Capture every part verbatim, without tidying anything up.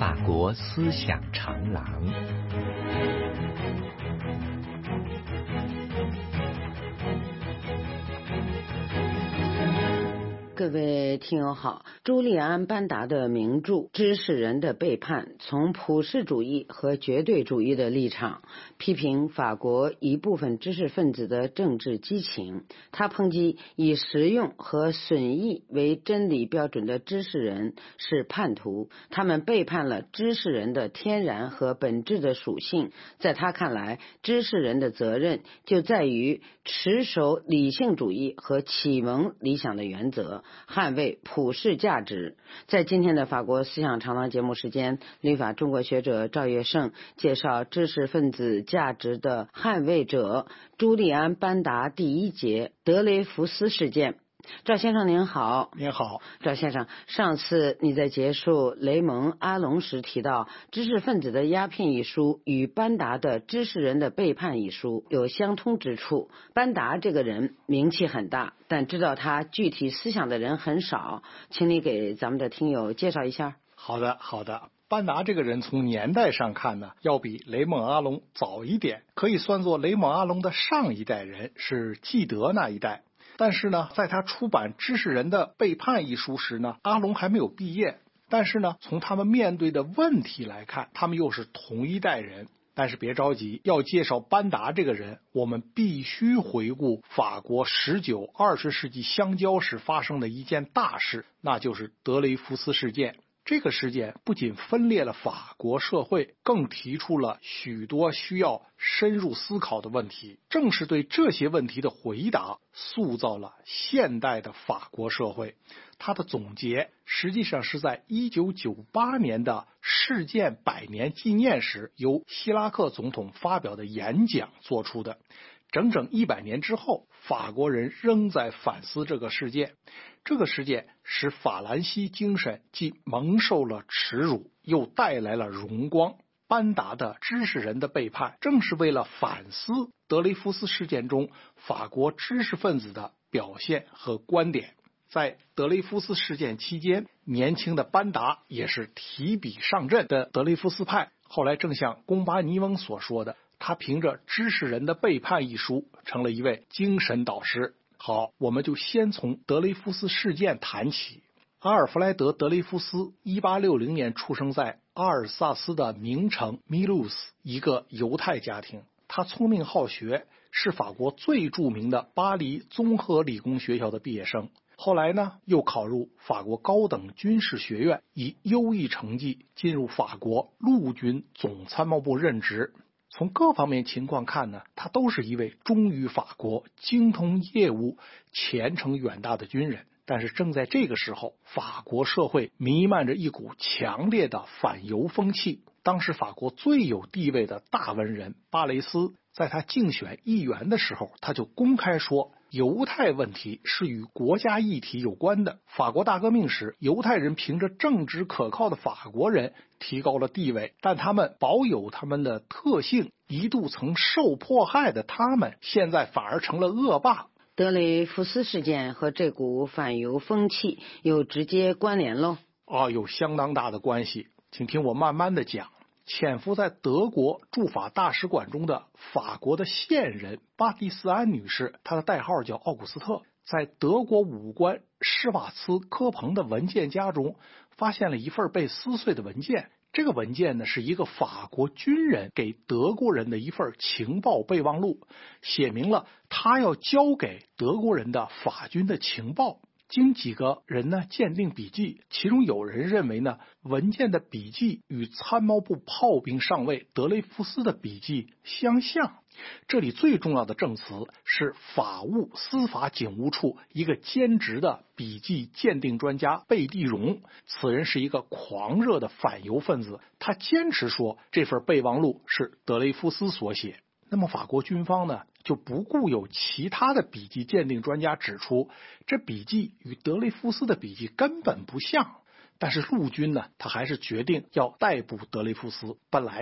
法国思想长廊。 各位听友好，朱利安·班达的名著《知识人的背叛》从普世主义和绝对主义的立场批评法国一部分知识分子的政治激情。他抨击以实用和损益为真理标准的知识人是叛徒，他们背叛了知识人的天然和本质的属性。在他看来，知识人的责任就在于持守理性主义和启蒙理想的原则，捍卫普世价值。在今天的法国思想长廊节目时间，旅法中国学者赵月胜介绍知识分子价值的捍卫者朱利安·班达第一节德雷福斯事件。赵先生您好。 您好。 赵先生，上次你在结束雷蒙·阿隆时提到，知识分子的鸦片一书与班达的知识人的背叛一书有相通之处。班达这个人名气很大，但知道他具体思想的人很少，请你给咱们的听友介绍一下。 好的好的。班达这个人从年代上看呢，要比雷蒙·阿隆早一点，可以算作雷蒙·阿隆的上一代人，是纪德那一代。但是呢，在他出版《知识人的背叛》一书时呢，阿隆还没有毕业。但是呢，从他们面对的问题来看，他们又是同一代人。但是别着急，要介绍班达这个人，我们必须回顾法国十九、二十世纪相交时发生的一件大事，那就是德雷福斯事件。这个事件不仅分裂了法国社会，更提出了许多需要深入思考的问题。正是对这些问题的回答，塑造了现代的法国社会。他的总结实际上是在一九九八年的事件百年纪念时，由希拉克总统发表的演讲做出的。整整一百年之后，法国人仍在反思这个事件。这个事件使法兰西精神既蒙受了耻辱，又带来了荣光。班达的知识人的背叛，正是为了反思德雷福斯事件中法国知识分子的表现和观点。在德雷福斯事件期间，年轻的班达也是提笔上阵的德雷福斯派。后来正像贡巴尼翁所说的，他凭着《知识人的背叛》一书成了一位精神导师。好，我们就先从德雷福斯事件谈起。阿尔弗莱德·德雷福斯一八六零年出生在阿尔萨斯的名城米卢斯，一个犹太家庭。他聪明好学，是法国最著名的巴黎综合理工学校的毕业生。后来呢，又考入法国高等军事学院，以优异成绩进入法国陆军总参谋部任职。从各方面情况看呢，他都是一位忠于法国、精通业务、前程远大的军人。但是正在这个时候，法国社会弥漫着一股强烈的反犹风气。当时法国最有地位的大文人巴雷斯，在他竞选议员的时候，他就公开说，犹太问题是与国家议题有关的。法国大革命时，犹太人凭着正直可靠的法国人提高了地位，但他们保有他们的特性，一度曾受迫害的他们，现在反而成了恶霸。 德雷福斯事件和这股反犹风气有直接关联喽？ 哦，有相当大的关系，请听我慢慢的讲。潜伏在德国驻法大使馆中的法国的线人巴蒂斯安女士，她的代号叫奥古斯特，在德国武官施瓦茨科彭的文件夹中发现了一份被撕碎的文件。这个文件呢，是一个法国军人给德国人的一份情报备忘录，写明了他要交给德国人的法军的情报。经几个人呢鉴定笔记，其中有人认为呢，文件的笔记与参谋部炮兵上尉德雷福斯的笔记相像。这里最重要的证词是法务司法警务处一个兼职的笔记鉴定专家贝蒂荣，此人是一个狂热的反犹分子，他坚持说这份备忘录是德雷福斯所写。那么法国军方呢，就不顾有其他的笔记鉴定专家指出，这笔记与德雷福斯的笔记根本不像。但是陆军呢，他还是决定要逮捕德雷福斯。本来呢，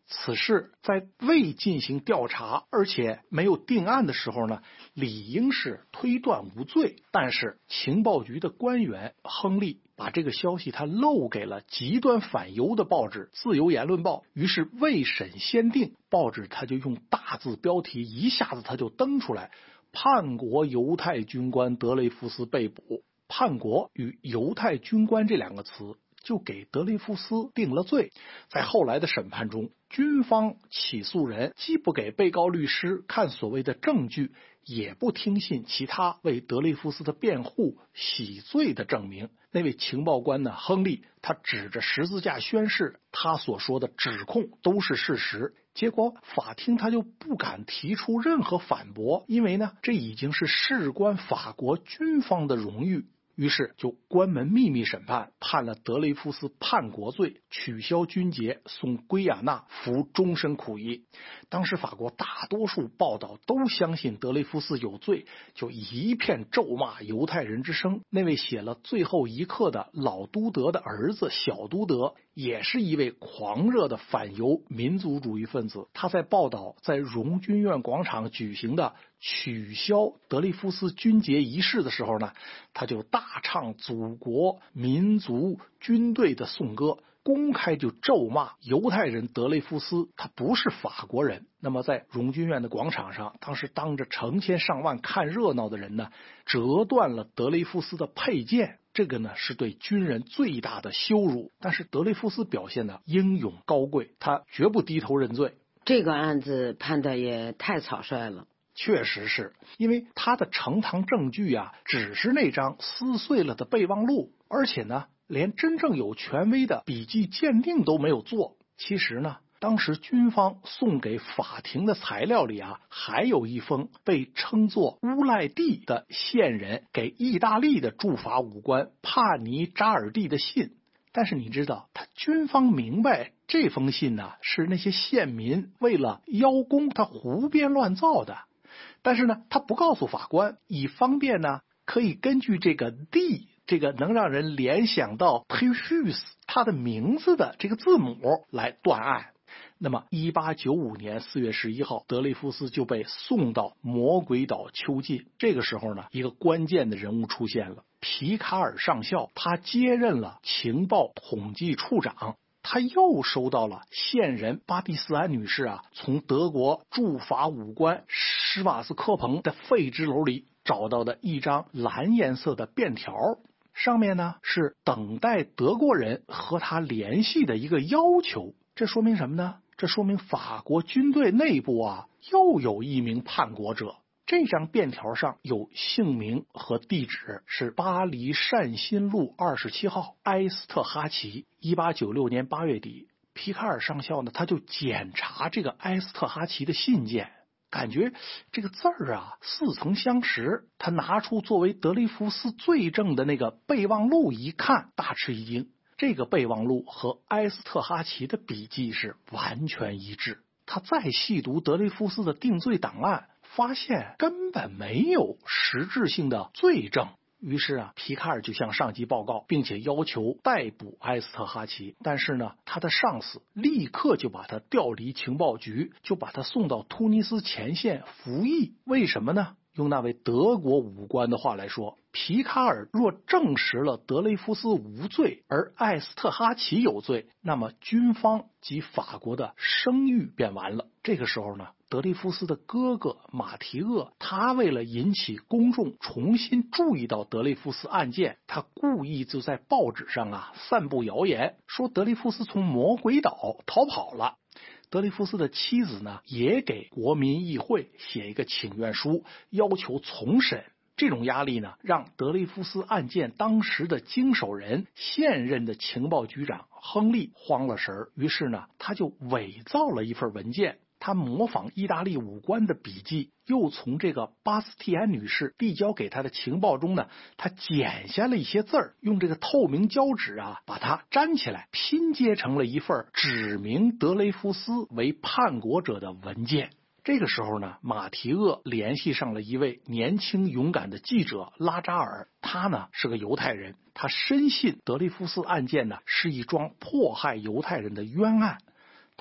此事在未进行调查而且没有定案的时候呢，理应是推断无罪。但是情报局的官员亨利把这个消息他漏给了极端反犹的报纸《自由言论报》，于是未审先定，报纸他就用大字标题一下子他就登出来：叛国犹太军官德雷福斯被捕。叛国与犹太军官这两个词就给德雷福斯定了罪。在后来的审判中，军方起诉人既不给被告律师看所谓的证据，也不听信其他为德雷福斯的辩护洗罪的证明。那位情报官呢，亨利，他指着十字架宣誓，他所说的指控都是事实。结果法庭他就不敢提出任何反驳，因为呢，这已经是事关法国军方的荣誉。于是就关门秘密审判，判了德雷福斯叛国罪，取消军节，送圭亚那服终身苦役。当时法国大多数报道都相信德雷福斯有罪，就一片咒骂犹太人之声。那位写了《最后一课》的老都德的儿子小都德也是一位狂热的反犹民族主义分子，他在报道在荣军院广场举行的取消德雷福斯军节仪式的时候呢，他就大唱祖国、民族、军队的颂歌，公开就咒骂犹太人德雷福斯他不是法国人。那么在荣军院的广场上，当时当着成千上万看热闹的人呢，折断了德雷福斯的佩剑，这个呢是对军人最大的羞辱。但是德雷福斯表现的英勇高贵，他绝不低头认罪。 这个案子判的也太草率了。 确实是，因为他的呈堂证据啊，只是那张撕碎了的备忘录，而且呢，连真正有权威的笔迹鉴定都没有做。其实呢，当时军方送给法庭的材料里啊，还有一封被称作乌赖蒂的线人给意大利的驻法武官帕尼扎尔蒂的信。但是你知道，他军方明白这封信呢，是那些县民为了邀功他胡编乱造的。但是呢，他不告诉法官，以方便呢可以根据这个 D 这个能让人联想到 Precious 他的名字的这个字母来断案。那么一八九五年四月十一号，德雷福斯就被送到魔鬼岛囚禁。这个时候呢，一个关键的人物出现了，皮卡尔上校，他接任了情报统计处长。他又收到了线人巴蒂斯安女士啊从德国驻法武官施瓦斯科彭的废纸篓里找到的一张蓝颜色的便条，上面呢是等待德国人和他联系的一个要求。这说明什么呢？这说明法国军队内部啊又有一名叛国者。这张便条上有姓名和地址，是巴黎善心路二十七号埃斯特哈奇。一八九六年八月底，皮卡尔上校呢，他就检查这个埃斯特哈奇的信件，感觉这个字儿啊似曾相识。他拿出作为德雷福斯罪证的那个备忘录一看，大吃一惊。这个备忘录和埃斯特哈奇的笔记是完全一致。他再细读德雷福斯的定罪档案，发现根本没有实质性的罪证。于是啊，皮卡尔就向上级报告，并且要求逮捕埃斯特哈奇。但是呢，他的上司立刻就把他调离情报局，就把他送到突尼斯前线服役。为什么呢？用那位德国武官的话来说，皮卡尔若证实了德雷福斯无罪，而埃斯特哈奇有罪，那么军方及法国的声誉便完了。这个时候呢，德雷福斯的哥哥马提厄，他为了引起公众重新注意到德雷福斯案件，他故意就在报纸上啊散布谣言，说德雷福斯从魔鬼岛逃跑了。德雷福斯的妻子呢，也给国民议会写一个请愿书，要求重审。这种压力呢，让德雷福斯案件当时的经手人、现任的情报局长亨利慌了神儿，于是呢，他就伪造了一份文件。他模仿意大利武官的笔记，又从这个巴斯蒂安女士递交给他的情报中呢，他剪下了一些字儿，用这个透明胶纸啊把它粘起来，拼接成了一份指明德雷福斯为叛国者的文件。这个时候呢，马提厄联系上了一位年轻勇敢的记者拉扎尔，他呢是个犹太人，他深信德雷福斯案件呢是一桩迫害犹太人的冤案。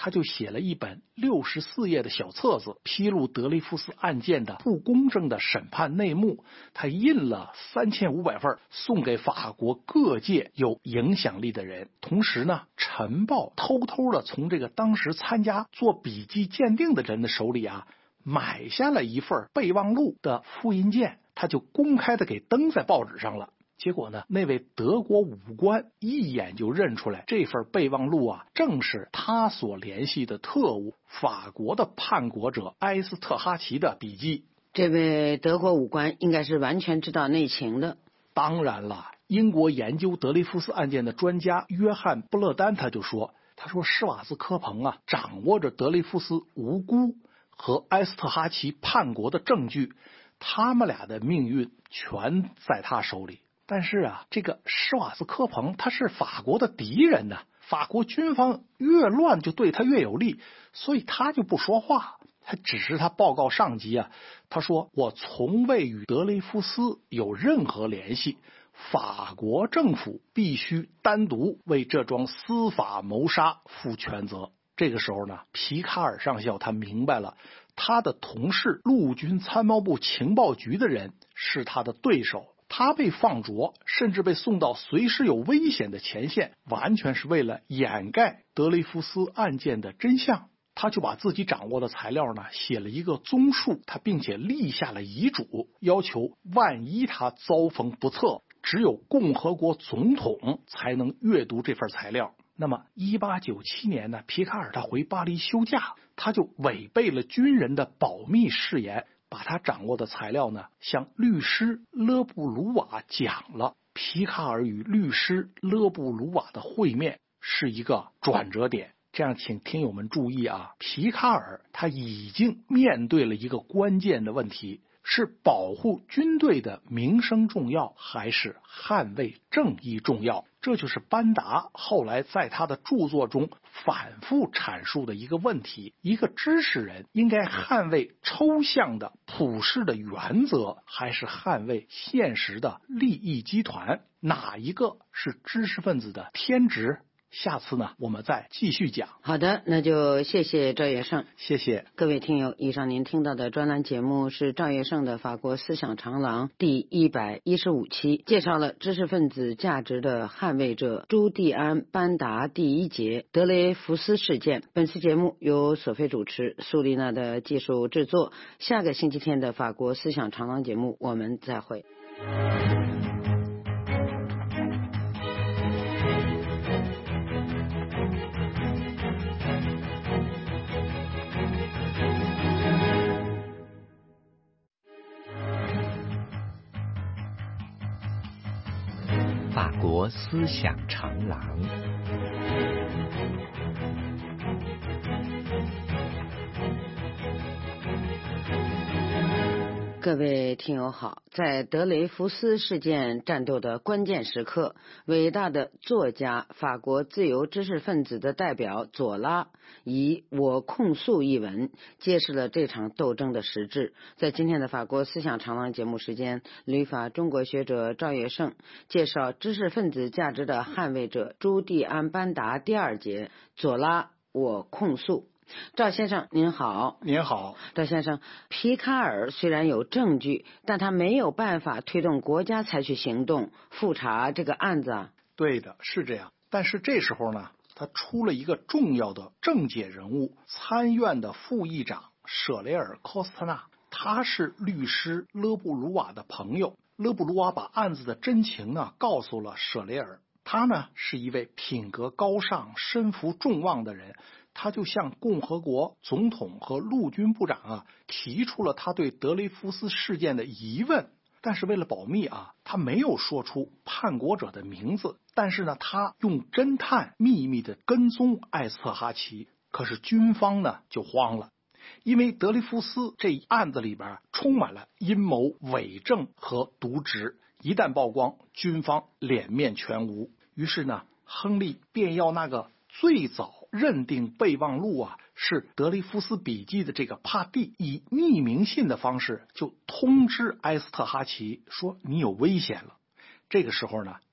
他就写了一本六十四页的小册子，披露德雷福斯案件的不公正的审判内幕。他印了三千五百份，送给法国各界有影响力的人。同时呢，晨报偷偷的从这个当时参加做笔迹鉴定的人的手里啊，买下了一份备忘录的复印件，他就公开的给登在报纸上了。结果呢，那位德国武官一眼就认出来，这份备忘录啊，正是他所联系的特务法国的叛国者埃斯特哈奇的笔记。 这位德国武官应该是完全知道内情的。 当然了，英国研究德雷福斯案件的专家约翰布勒丹他就说，他说施瓦斯科彭啊，掌握着德雷福斯无辜和埃斯特哈奇叛国的证据，他们俩的命运全在他手里。但是啊，这个施瓦斯科彭他是法国的敌人呢、啊，法国军方越乱就对他越有利，所以他就不说话。他只是他报告上级啊，他说我从未与德雷福斯有任何联系，法国政府必须单独为这桩司法谋杀负全责。这个时候呢，皮卡尔上校他明白了，他的同事陆军参谋部情报局的人是他的对手，他被放逐，甚至被送到随时有危险的前线，完全是为了掩盖德雷福斯案件的真相。他就把自己掌握的材料呢写了一个综述，他并且立下了遗嘱，要求万一他遭逢不测，只有共和国总统才能阅读这份材料。那么一八九七年呢，皮卡尔他回巴黎休假，他就违背了军人的保密誓言，把他掌握的材料呢向律师勒布鲁瓦讲了。皮卡尔与律师勒布鲁瓦的会面是一个转折点。这样请听友们注意啊，皮卡尔他已经面对了一个关键的问题，是保护军队的名声重要，还是捍卫正义重要？这就是班达后来在他的著作中反复阐述的一个问题。一个知识人应该捍卫抽象的普世的原则，还是捍卫现实的利益集团？哪一个是知识分子的天职？下次呢，我们再继续讲。 好的，那就谢谢赵业胜。 谢谢各位听友，以上您听到的专栏节目是赵业胜的法国思想长廊第一百一十五期，介绍了知识分子价值的捍卫者朱蒂安·班达第一节德雷福斯事件。本次节目由索菲主持，苏丽娜的技术制作。下个星期天的法国思想长廊节目我们再会。 法国思想长廊。 各位听友好，在德雷福斯事件战斗的关键时刻，伟大的作家、法国自由知识分子的代表左拉以《我控诉》一文揭示了这场斗争的实质。在今天的法国思想长廊节目时间，旅法中国学者赵业胜介绍知识分子价值的捍卫者朱蒂安·班达第二节，左拉《我控诉》。赵先生您好。 您好。 赵先生，皮卡尔虽然有证据，但他没有办法推动国家采取行动复查这个案子啊。 对的，是这样。但是这时候呢，他出了一个重要的政界人物，参院的副议长舍雷尔·科斯特纳，他是律师勒布鲁瓦的朋友。勒布鲁瓦把案子的真情呢告诉了舍雷尔，他呢是一位品格高尚、身负众望的人。他就向共和国总统和陆军部长啊提出了他对德雷福斯事件的疑问，但是为了保密啊，他没有说出叛国者的名字。但是呢，他用侦探秘密的跟踪埃斯特哈奇。可是军方呢就慌了，因为德雷福斯这一案子里边充满了阴谋、伪证和渎职，一旦曝光，军方脸面全无。于是呢，亨利便要那个最早认定备忘录啊是德雷福斯笔记的这个帕蒂，以匿名信的方式就通知埃斯特哈奇说你有危险了。这个时候呢，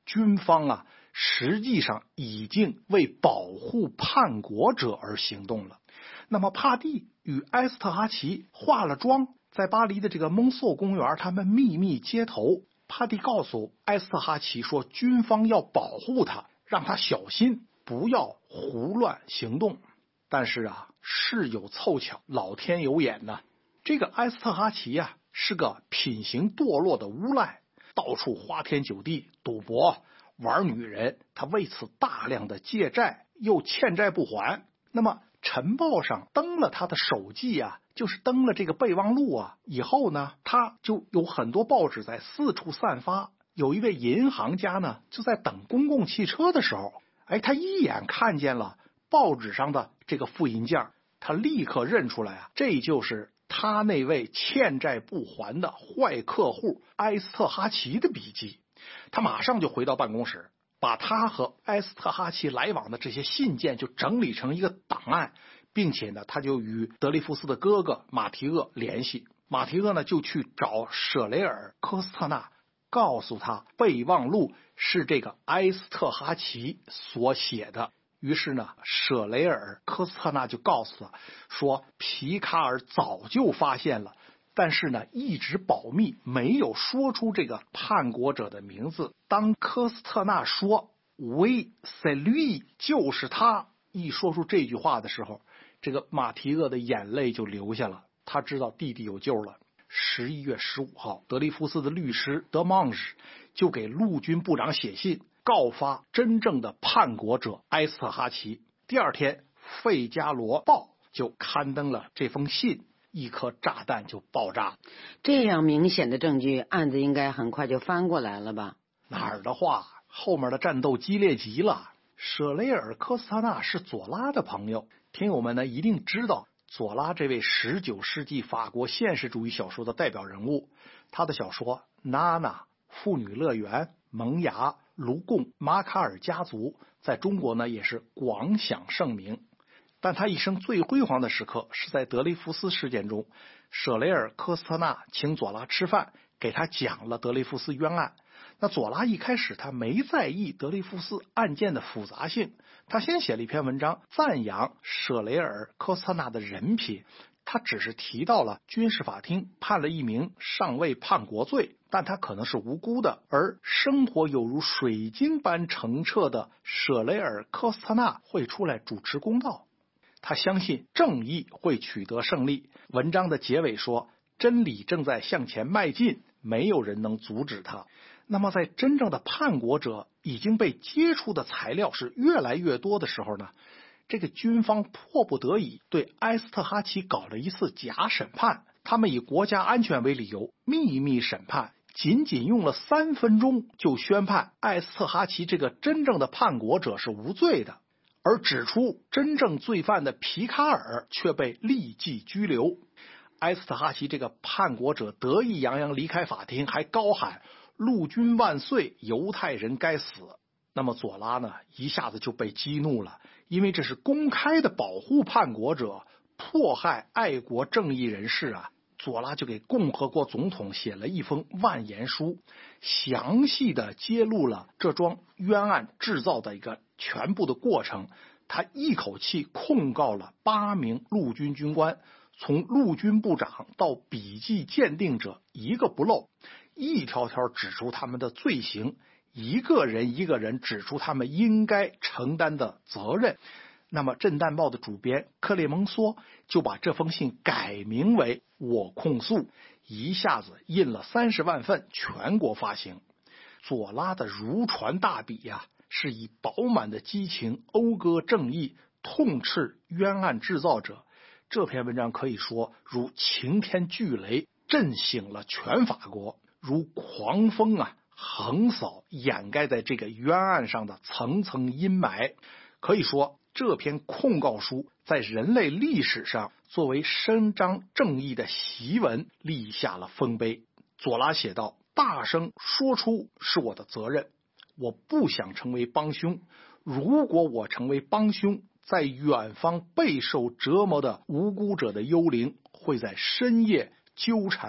军方啊实际上已经为保护叛国者而行动了。那么帕蒂与埃斯特哈奇化了妆，在巴黎的这个蒙索公园，他们秘密接头。帕蒂告诉埃斯特哈奇说，军方要保护他，让他小心，不要胡乱行动。但是啊，事有凑巧，老天有眼呢。这个埃斯特哈奇呀、啊，是个品行堕落的无赖，到处花天酒地，赌博，玩女人。他为此大量的借债，又欠债不还。那么晨报上登了他的手记啊，就是登了这个备忘录啊。以后呢，他就有很多报纸在四处散发。有一位银行家呢，就在等公共汽车的时候，哎，他一眼看见了报纸上的这个复印件，他立刻认出来啊，这就是他那位欠债不还的坏客户埃斯特哈奇的笔记。他马上就回到办公室，把他和埃斯特哈奇来往的这些信件就整理成一个档案，并且呢，他就与德雷福斯的哥哥马提厄联系。马提厄呢，就去找舍雷尔科斯特纳，告诉他备忘录是这个埃斯特哈奇所写的。于是呢，舍雷尔科斯特纳就告诉他说，皮卡尔早就发现了，但是呢，一直保密，没有说出这个叛国者的名字。当科斯特纳说 "Oui, c'est lui"， 就是他，一说出这句话的时候，这个马提厄的眼泪就流下了。他知道弟弟有救了。十一月十五号，德雷福斯的律师德芒什就给陆军部长写信，告发真正的叛国者埃斯特哈奇。第二天，《费加罗报》就刊登了这封信，一颗炸弹就爆炸。 这样明显的证据，案子应该很快就翻过来了吧？ 哪儿的话，后面的战斗激烈极了。舍雷尔科斯特纳是左拉的朋友，听友们呢一定知道左拉这位十九世纪法国现实主义小说的代表人物。他的小说《娜娜》、《妇女乐园》、《萌芽》、《卢贡》、《马卡尔家族》在中国呢也是广享盛名。但他一生最辉煌的时刻是在德雷福斯事件中，舍雷尔科斯特纳请左拉吃饭，给他讲了德雷福斯冤案。那左拉一开始他没在意德雷福斯案件的复杂性，他先写了一篇文章赞扬舍雷尔科斯特纳的人品。他只是提到了军事法庭判了一名上尉叛国罪，但他可能是无辜的，而生活有如水晶般澄澈的舍雷尔科斯特纳会出来主持公道。他相信正义会取得胜利。文章的结尾说，真理正在向前迈进，没有人能阻止他。那么在真正的叛国者已经被接触的材料是越来越多的时候呢，这个军方迫不得已对埃斯特哈奇搞了一次假审判。他们以国家安全为理由秘密审判，仅仅用了三分钟就宣判埃斯特哈奇这个真正的叛国者是无罪的，而指出真正罪犯的皮卡尔却被立即拘留。埃斯特哈奇这个叛国者得意洋洋离开法庭，还高喊陆军万岁，犹太人该死。那么左拉呢一下子就被激怒了，因为这是公开的保护叛国者，迫害爱国正义人士啊。左拉就给共和国总统写了一封万言书，详细的揭露了这桩冤案制造的一个全部的过程。他一口气控告了八名陆军军官，从陆军部长到笔迹鉴定者一个不漏，一条条指出他们的罪行，一个人一个人指出他们应该承担的责任。那么《震旦报》的主编克列蒙梭就把这封信改名为我控诉，一下子印了三十万份，全国发行。左拉的如传大笔呀、啊，是以饱满的激情讴歌正义，痛斥冤案制造者。这篇文章可以说如晴天巨雷，震醒了全法国，如狂风啊，横扫掩盖在这个冤案上的层层阴霾。可以说这篇控告书在人类历史上作为伸张正义的檄文立下了丰碑。左拉写道，大声说出是我的责任，我不想成为帮凶，如果我成为帮凶，在远方备受折磨的无辜者的幽灵会在深夜纠缠我，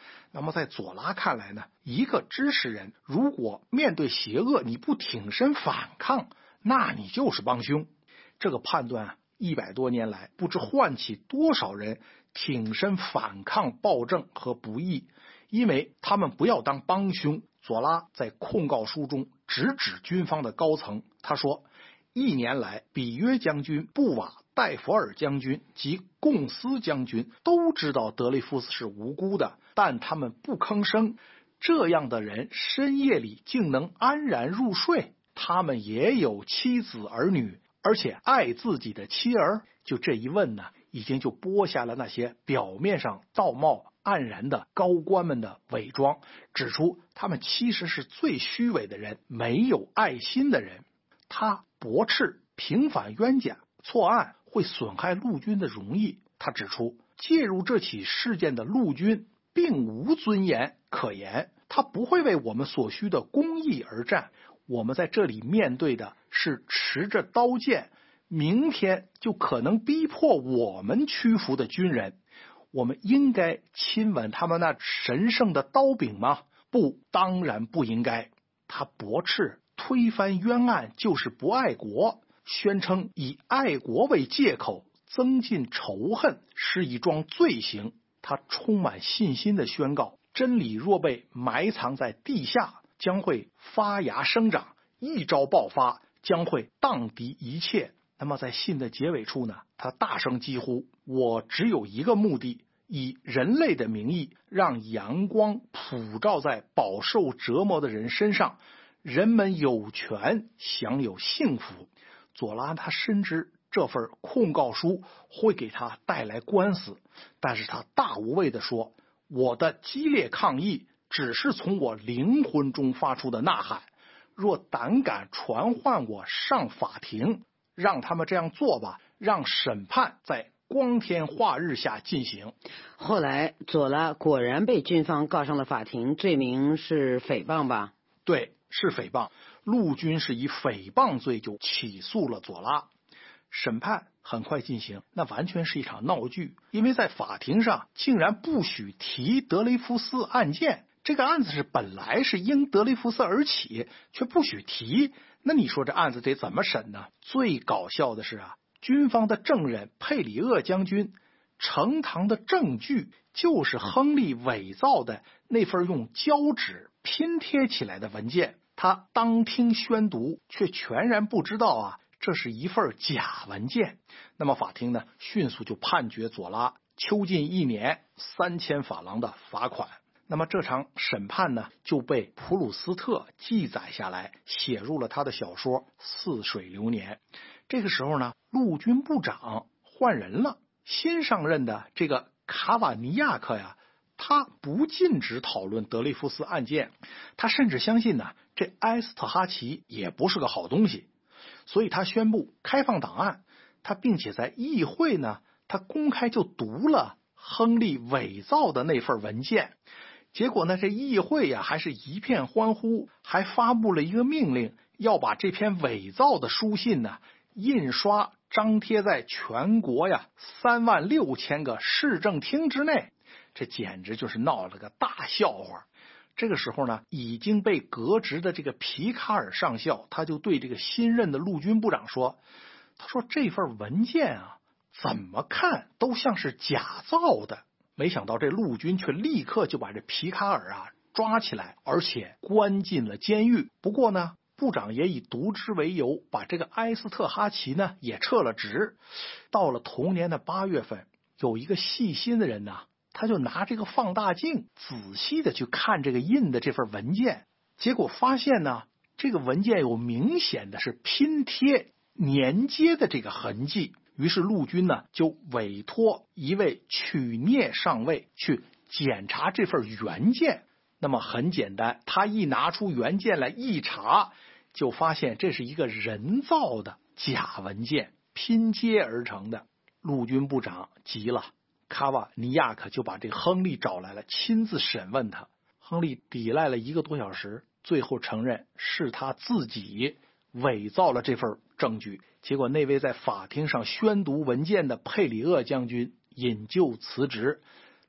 那么在左拉看来呢，一个知识人如果面对邪恶你不挺身反抗，那你就是帮凶。这个判断啊，一百多年来不知唤起多少人挺身反抗暴政和不义，因为他们不要当帮凶。左拉在控告书中直指军方的高层，他说，一年来比约将军、布瓦、戴弗尔将军及贡斯将军都知道德雷福斯是无辜的，但他们不吭声。这样的人深夜里竟能安然入睡，他们也有妻子儿女，而且爱自己的妻儿。就这一问呢，已经就剥下了那些表面上道貌岸然的高官们的伪装，指出他们其实是最虚伪的人，没有爱心的人。他驳斥平反冤假错案会损害陆军的荣誉，他指出介入这起事件的陆军并无尊严可言，他不会为我们所需的公义而战。我们在这里面对的是持着刀剑，明天就可能逼迫我们屈服的军人。我们应该亲吻他们那神圣的刀柄吗？不，当然不应该。他驳斥推翻冤案就是不爱国，宣称以爱国为借口增进仇恨是一桩罪行。他充满信心地宣告，真理若被埋藏在地下，将会发芽生长，一朝爆发，将会荡涤一切。那么在信的结尾处呢，他大声疾呼，我只有一个目的，以人类的名义让阳光普照在饱受折磨的人身上，人们有权享有幸福。左拉他深知这份控告书会给他带来官司，但是他大无畏地说，我的激烈抗议只是从我灵魂中发出的呐喊，若胆敢传唤我上法庭，让他们这样做吧，让审判在光天化日下进行。 后来左拉果然被军方告上了法庭，罪名是诽谤吧？ 对，是诽谤。陆军是以诽谤罪就起诉了左拉。审判很快进行，那完全是一场闹剧，因为在法庭上竟然不许提德雷福斯案件。这个案子是本来是因德雷福斯而起，却不许提，那你说这案子得怎么审呢？最搞笑的是啊，军方的证人佩里厄将军呈堂的证据就是亨利伪造的那份用胶纸拼贴起来的文件，他当听宣读，却全然不知道啊，这是一份假文件。那么法庭呢，迅速就判决左拉囚禁一年三千法郎的罚款。那么这场审判呢，就被普鲁斯特记载下来，写入了他的小说《似水流年》。这个时候呢，陆军部长换人了，新上任的这个卡瓦尼亚克呀，他不禁止讨论德雷福斯案件，他甚至相信呢，这埃斯特哈奇也不是个好东西，所以他宣布开放档案。他并且在议会呢，他公开就读了亨利伪造的那份文件。结果呢，这议会呀还是一片欢呼，还发布了一个命令，要把这篇伪造的书信呢印刷张贴在全国呀三万六千个市政厅之内。这简直就是闹了个大笑话。这个时候呢，已经被革职的这个皮卡尔上校，他就对这个新任的陆军部长说，他说这份文件啊，怎么看都像是假造的。没想到这陆军却立刻就把这皮卡尔啊抓起来，而且关进了监狱。不过呢，部长也以渎职为由，把这个埃斯特哈奇呢也撤了职。到了同年的八月份，有一个细心的人呢，他就拿这个放大镜仔细的去看这个印的这份文件，结果发现呢，这个文件有明显的是拼贴粘接的这个痕迹。于是陆军呢就委托一位曲聂上尉去检查这份原件。那么很简单，他一拿出原件来一查，就发现这是一个人造的假文件，拼接而成的。陆军部长急了，卡瓦尼亚克就把这个亨利找来了，亲自审问他。亨利抵赖了一个多小时，最后承认是他自己伪造了这份证据。结果那位在法庭上宣读文件的佩里厄将军引咎辞职，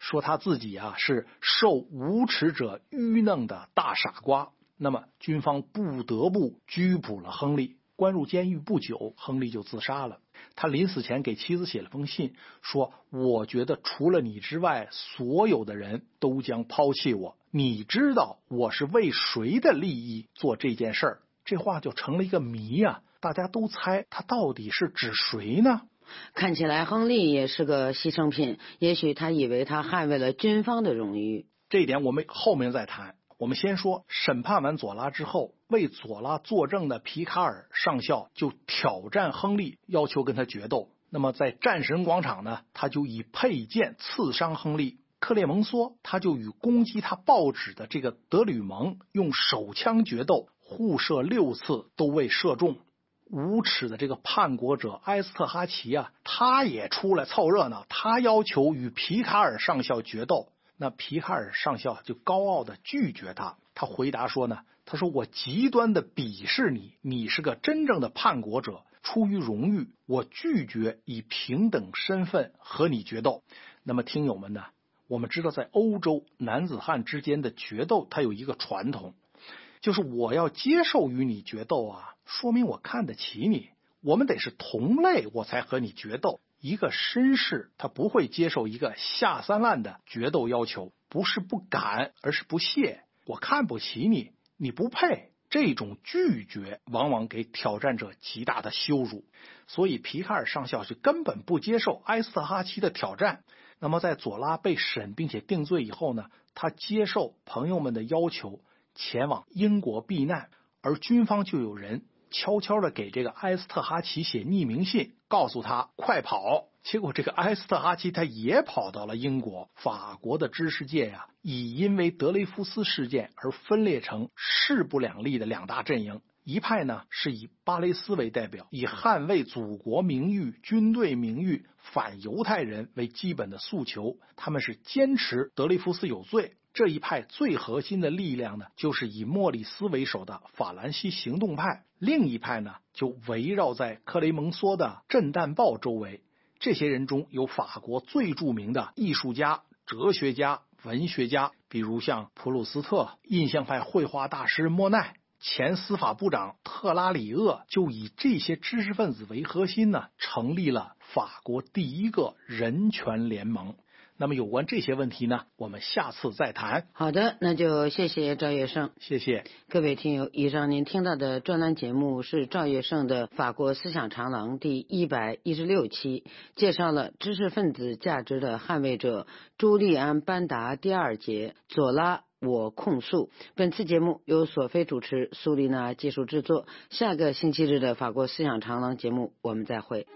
说他自己啊是受无耻者愚弄的大傻瓜。那么军方不得不拘捕了亨利，关入监狱不久，亨利就自杀了。他临死前给妻子写了封信，说我觉得除了你之外，所有的人都将抛弃我，你知道我是为谁的利益做这件事儿？这话就成了一个谜啊，大家都猜他到底是指谁呢？ 看起来亨利也是个牺牲品，也许他以为他捍卫了军方的荣誉。 这一点我们后面再谈。我们先说，审判完左拉之后，为左拉作证的皮卡尔上校就挑战亨利，要求跟他决斗。那么在战神广场呢，他就以佩剑刺伤亨利。克列蒙梭他就与攻击他报纸的这个德吕蒙用手枪决斗，互射六次都未射中。无耻的这个叛国者埃斯特哈奇啊，他也出来凑热闹，他要求与皮卡尔上校决斗。那皮卡尔上校就高傲的拒绝他，他回答说呢，他说我极端的鄙视你，你是个真正的叛国者，出于荣誉，我拒绝以平等身份和你决斗。那么听友们呢，我们知道在欧洲男子汉之间的决斗，它有一个传统，就是我要接受与你决斗啊，说明我看得起你，我们得是同类，我才和你决斗。一个绅士他不会接受一个下三滥的决斗要求，不是不敢，而是不屑。我看不起你，你不配。这种拒绝往往给挑战者极大的羞辱，所以皮卡尔上校是根本不接受埃斯特哈奇的挑战。那么在左拉被审并且定罪以后呢，他接受朋友们的要求前往英国避难，而军方就有人悄悄地给这个埃斯特哈奇写匿名信，告诉他快跑。结果这个埃斯特哈奇他也跑到了英国。法国的知识界呀、啊，已因为德雷福斯事件而分裂成势不两立的两大阵营。一派呢是以巴雷斯为代表，以捍卫祖国名誉、军队名誉、反犹太人为基本的诉求，他们是坚持德雷福斯有罪。这一派最核心的力量呢，就是以莫里斯为首的法兰西行动派。另一派呢，就围绕在克雷蒙梭的震旦报周围。这些人中有法国最著名的艺术家、哲学家、文学家，比如像普鲁斯特，印象派绘画大师莫奈，前司法部长特拉里厄，就以这些知识分子为核心呢，成立了法国第一个人权联盟。那么有关这些问题呢，我们下次再谈。 好的，那就谢谢赵月胜。 谢谢各位听友，以上您听到的专栏节目是赵月胜的《法国思想长廊》第一百一十六期，介绍了知识分子价值的捍卫者朱利安·班达第二节，左拉我控诉。本次节目由索菲主持，苏丽娜技术制作。下个星期日的《法国思想长廊》节目我们再会。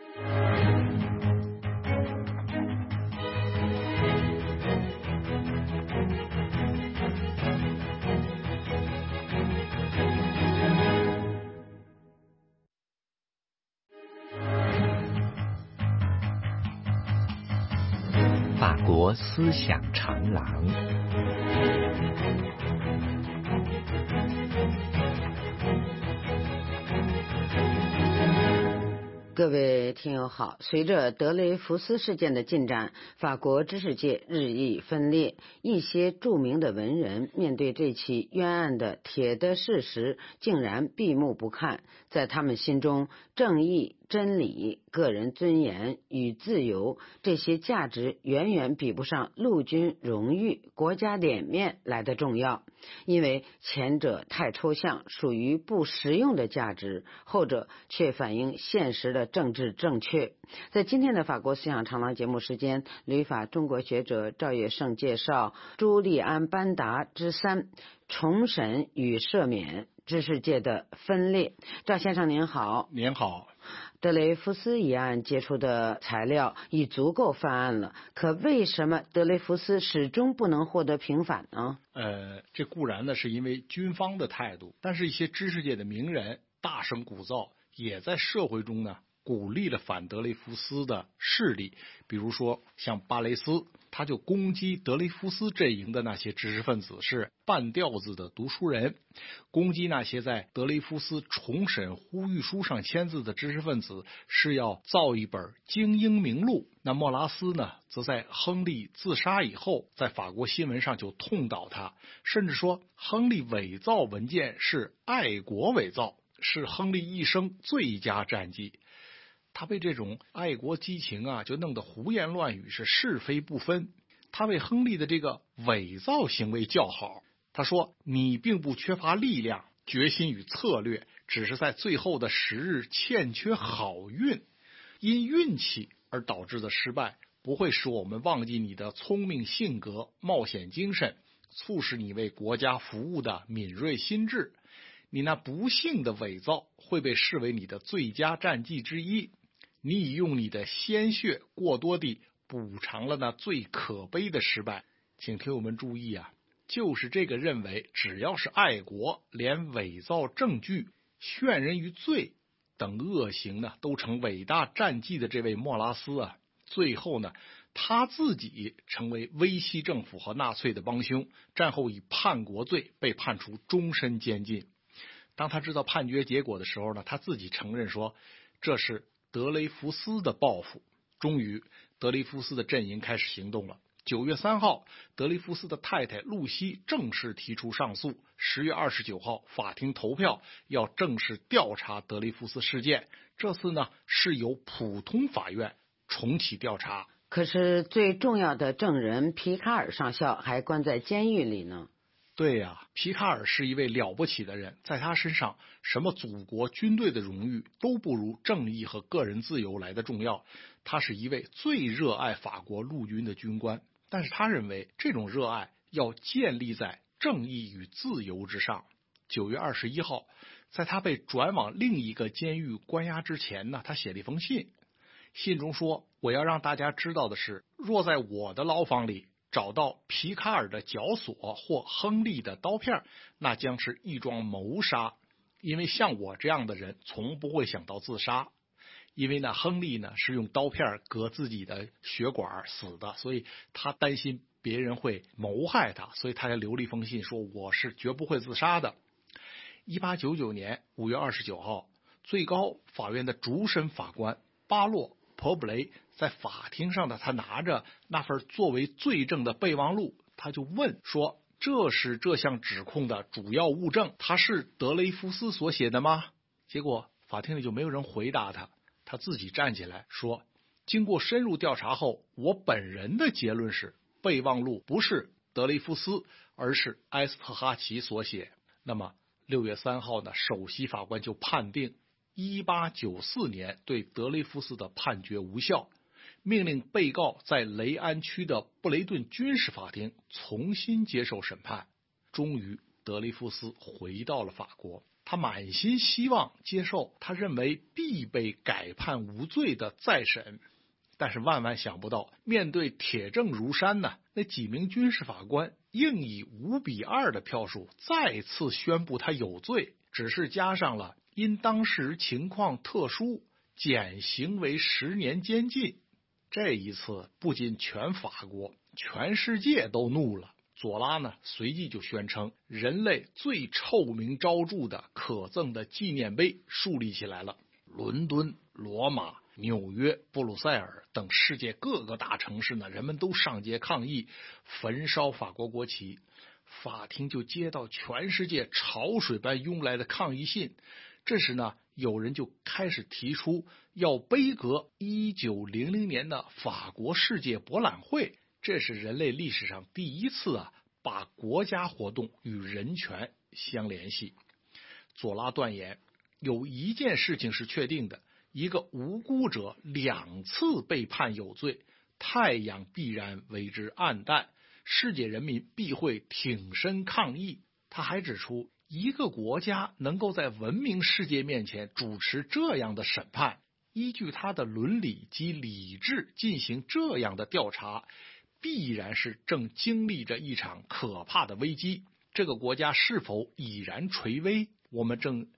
法国思想长廊。 各位听友好，随着德雷福斯事件的进展，法国知识界日益分裂。一些著名的文人面对这起冤案的铁的事实，竟然闭目不看。在他们心中，正义、真理、个人尊严与自由这些价值远远比不上陆军荣誉、国家脸面来的重要。因为前者太抽象，属于不实用的价值，后者却反映现实的政治正确。在今天的法国思想长廊节目时间，旅法中国学者赵月胜介绍朱利安·班达之三：重审与赦免，知识界的分裂。赵先生您好。 您好。 德雷福斯一案接触的材料已足够翻案了，可为什么德雷福斯始终不能获得平反呢？ 呃，这固然呢是因为军方的态度，但是一些知识界的名人大声鼓噪，也在社会中呢鼓励了反德雷福斯的势力，比如说像巴雷斯，他就攻击德雷福斯阵营的那些知识分子是半吊子的读书人，攻击那些在德雷福斯重审呼吁书上签字的知识分子是要造一本精英名录。那莫拉斯呢，则在亨利自杀以后，在法国新闻上就痛悼他，甚至说亨利伪造文件是爱国伪造，是亨利一生最佳战绩。他被这种爱国激情啊，就弄得胡言乱语，是是非不分。他为亨利的这个伪造行为叫好，他说：“你并不缺乏力量、决心与策略，只是在最后的时日欠缺好运。因运气而导致的失败，不会使我们忘记你的聪明性格、冒险精神，促使你为国家服务的敏锐心智。你那不幸的伪造会被视为你的最佳战绩之一。你已用你的鲜血过多地补偿了那最可悲的失败。”请听我们注意啊，就是这个认为只要是爱国，连伪造证据、陷人于罪等恶行呢，都成伟大战绩的这位莫拉斯啊，最后呢，他自己成为威西政府和纳粹的帮凶，战后以叛国罪被判处终身监禁。当他知道判决结果的时候呢，他自己承认说，这是德雷福斯的报复。终于，德雷福斯的阵营开始行动了。九月三号，德雷福斯的太太露西正式提出上诉。十月二十九号，法庭投票要正式调查德雷福斯事件。这次呢，是由普通法院重启调查。 可是最重要的证人皮卡尔上校还关在监狱里呢。 对呀、啊，皮卡尔是一位了不起的人，在他身上，什么祖国军队的荣誉都不如正义和个人自由来的重要。他是一位最热爱法国陆军的军官，但是他认为这种热爱要建立在正义与自由之上。九月二十一号，在他被转往另一个监狱关押之前呢，他写了一封信，信中说：“我要让大家知道的是，若在我的牢房里找到皮卡尔的绞索或亨利的刀片，那将是一桩谋杀，因为像我这样的人从不会想到自杀。因为呢，亨利呢是用刀片割自己的血管死的，所以他担心别人会谋害他，所以他才留了一封信说我是绝不会自杀的。”一八九九年五月二十九号，最高法院的主审法官巴洛普布雷在法庭上的他拿着那份作为罪证的备忘录，他就问说：“这是这项指控的主要物证，他是德雷福斯所写的吗？”结果法庭里就没有人回答他，他自己站起来说：“经过深入调查后，我本人的结论是，备忘录不是德雷福斯，而是埃斯特哈奇所写。”那么六月三号呢，首席法官就判定一八九四年对德雷福斯的判决无效，命令被告在雷安区的布雷顿军事法庭重新接受审判。终于，德雷福斯回到了法国，他满心希望接受他认为必被改判无罪的再审，但是万万想不到，面对铁证如山呢，那几名军事法官硬以五比二的票数再次宣布他有罪，只是加上了因当时情况特殊，减刑为十年监禁。这一次，不仅全法国，全世界都怒了。左拉呢，随即就宣称，人类最臭名昭著的可憎的纪念碑树立起来了。伦敦、罗马、纽约、布鲁塞尔等世界各个大城市呢，人们都上街抗议，焚烧法国国旗。法庭就接到全世界潮水般涌来的抗议信。这时呢，有人就开始提出要杯葛一九零零年的法国世界博览会，这是人类历史上第一次啊，把国家活动与人权相联系。左拉断言，有一件事情是确定的，一个无辜者两次被判有罪，太阳必然为之暗淡，世界人民必会挺身抗议。他还指出，一个国家能够在文明世界面前主持这样的审判，依据他的伦理及理智进行这样的调查，必然是正经历着一场可怕的危机。这个国家是否已然垂危，我们正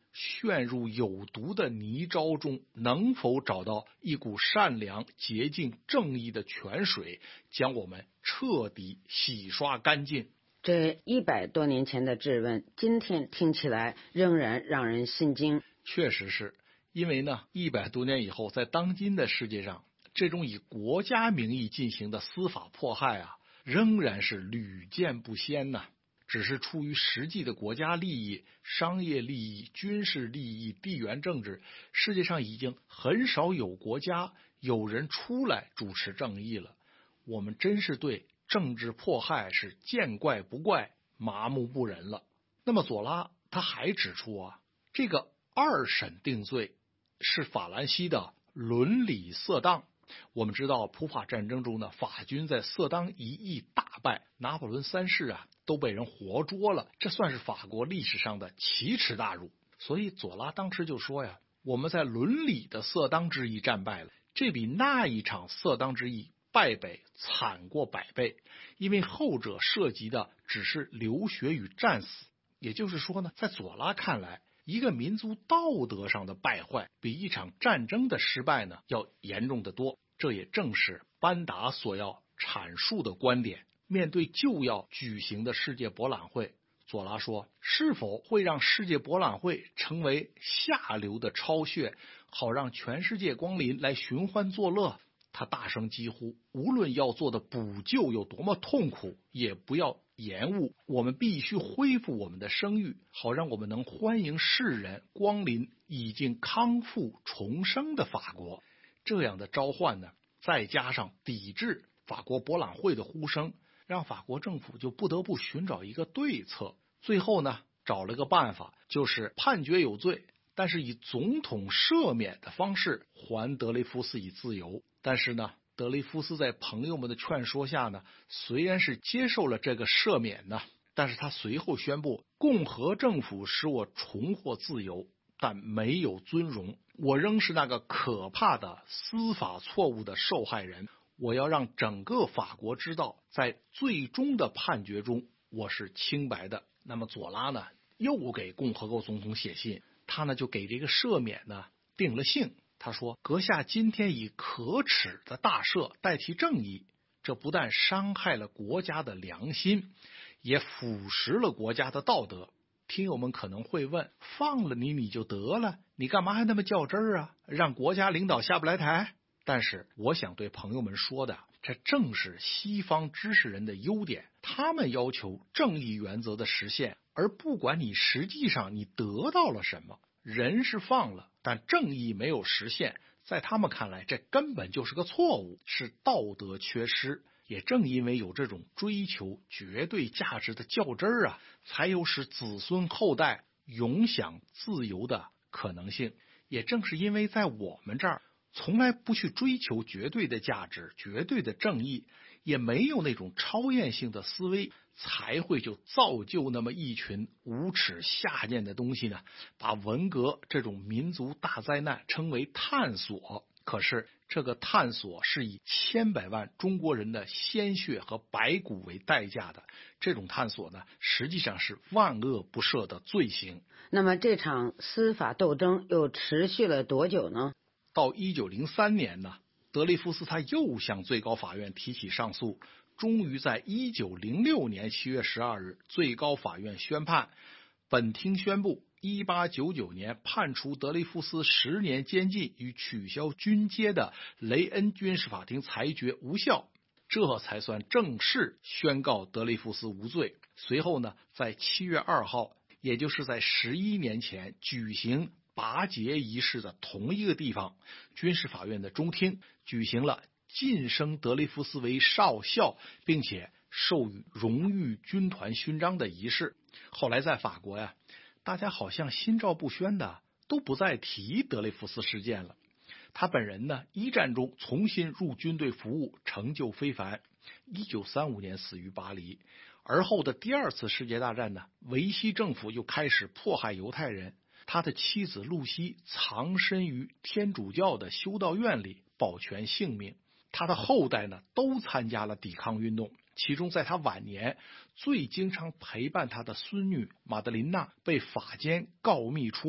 陷入有毒的泥沼中，能否找到一股善良、洁净、正义的泉水，将我们彻底洗刷干净？ 这一百多年前的质问，今天听起来仍然让人心惊。 确实是，因为呢，一百多年以后，在当今的世界上，这种以国家名义进行的司法迫害啊，仍然是屡见不鲜呐。只是出于实际的国家利益、商业利益、军事利益、地缘政治，世界上已经很少有国家有人出来主持正义了。我们真是对政治迫害是见怪不怪、麻木不仁了。那么左拉他还指出啊，这个二审定罪是法兰西的伦理色当。我们知道普法战争中呢，法军在色当一役大败，拿破仑三世啊都被人活捉了，这算是法国历史上的奇耻大辱。所以左拉当时就说呀，我们在伦理的色当之役战败了，这比那一场色当之役败北惨过百倍，因为后者涉及的只是流血与战死。也就是说呢，在左拉看来，一个民族道德上的败坏比一场战争的失败呢要严重得多。这也正是班达所要阐述的观点。面对就要举行的世界博览会，左拉说，是否会让世界博览会成为下流的抄穴，好让全世界光临来寻欢作乐？他大声疾呼，无论要做的补救有多么痛苦，也不要延误，我们必须恢复我们的声誉，好让我们能欢迎世人光临已经康复重生的法国。这样的召唤呢，再加上抵制法国博览会的呼声，让法国政府就不得不寻找一个对策。最后呢，找了个办法，就是判决有罪，但是以总统赦免的方式还德雷福斯以自由。但是呢，德雷福斯在朋友们的劝说下呢，虽然是接受了这个赦免呢，但是他随后宣布，共和政府使我重获自由，但没有尊荣，我仍是那个可怕的司法错误的受害人。我要让整个法国知道，在最终的判决中我是清白的。那么左拉呢，又给共和国总统写信，他呢就给这个赦免呢定了性。他说，阁下今天以可耻的大赦代替正义，这不但伤害了国家的良心，也腐蚀了国家的道德。听友们可能会问，放了你你就得了，你干嘛还那么较真儿啊，让国家领导下不来台？但是我想对朋友们说的，这正是西方知识人的优点，他们要求正义原则的实现，而不管你实际上你得到了什么。人是放了，但正义没有实现，在他们看来，这根本就是个错误，是道德缺失。也正因为有这种追求绝对价值的较真儿啊，才有使子孙后代永享自由的可能性。也正是因为在我们这儿从来不去追求绝对的价值、绝对的正义，也没有那种超验性的思维，才会就造就那么一群无耻下贱的东西呢，把文革这种民族大灾难称为探索。可是这个探索是以千百万中国人的鲜血和白骨为代价的，这种探索呢，实际上是万恶不赦的罪行。 那么这场司法斗争又持续了多久呢？ 到一九零三年呢，德雷福斯他又向最高法院提起上诉，终于在一九零六年七月十二日，最高法院宣判，本庭宣布一八九九年判处德雷福斯十年监禁与取消军阶的雷恩军事法庭裁决无效，这才算正式宣告德雷福斯无罪。随后呢，在七月二号，也就是在十一年前举行拔节仪式的同一个地方，军事法院的中厅举行了晋升德雷福斯为少校，并且授予荣誉军团勋章的仪式。后来在法国呀，大家好像心照不宣的都不再提德雷福斯事件了。他本人呢，一战中重新入军队服务，成就非凡。一九三五年死于巴黎。而后的第二次世界大战呢，维希政府又开始迫害犹太人。他的妻子露西藏身于天主教的修道院里，保全性命。他的后代呢，都参加了抵抗运动。其中在他晚年最经常陪伴他的孙女玛德琳娜被法监告密出卖，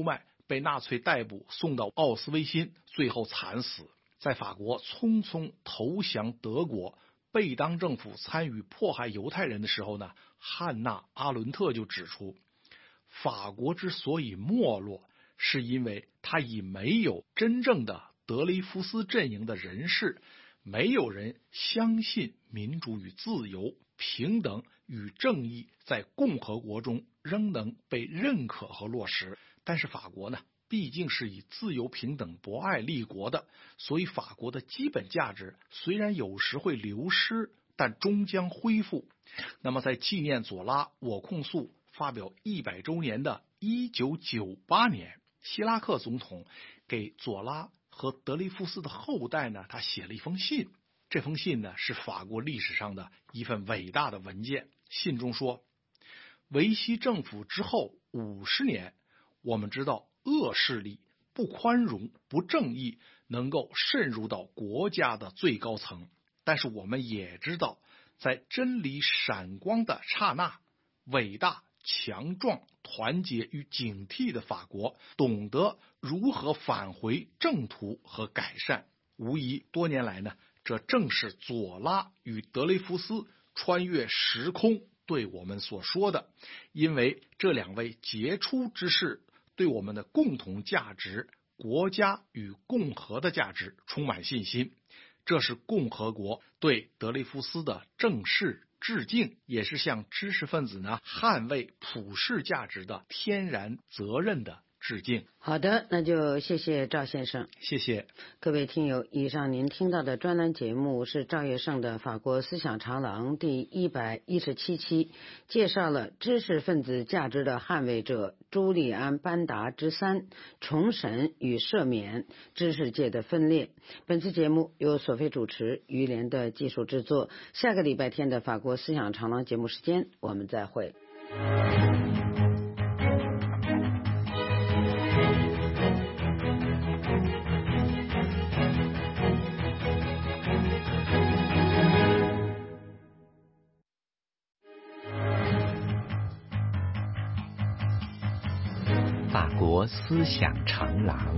被纳粹逮捕，送到奥斯威辛，最后惨死。在法国匆匆投降德国，贝当政府参与迫害犹太人的时候呢，汉娜·阿伦特就指出，法国之所以没落，是因为他已没有真正的德雷福斯阵营的人士，没有人相信民主与自由、平等与正义在共和国中仍能被认可和落实。但是法国呢，毕竟是以自由、平等、博爱立国的，所以法国的基本价值虽然有时会流失，但终将恢复。那么在纪念左拉我控诉发表一百周年的一九九八年，希拉克总统给左拉和德雷福斯的后代呢，他写了一封信。这封信呢，是法国历史上的一份伟大的文件。信中说，维希政府之后五十年，我们知道恶势力、不宽容、不正义能够渗入到国家的最高层，但是我们也知道，在真理闪光的刹那，伟大、强壮、团结与警惕的法国懂得如何返回正途和改善。无疑多年来呢，这正是左拉与德雷福斯穿越时空对我们所说的，因为这两位杰出之士对我们的共同价值、国家与共和的价值充满信心。这是共和国对德雷福斯的正式致敬，也是向知识分子呢捍卫普世价值的天然责任的致敬。 好的，那就谢谢赵先生。 谢谢各位听友，以上您听到的专栏节目是赵业胜的法国思想长廊第一百一十七期，介绍了知识分子价值的捍卫者朱利安·班达之三：重审与赦免，知识界的分裂。本次节目由索菲主持，于连的技术制作。下个礼拜天的法国思想长廊节目时间，我们再会。 法国思想长廊。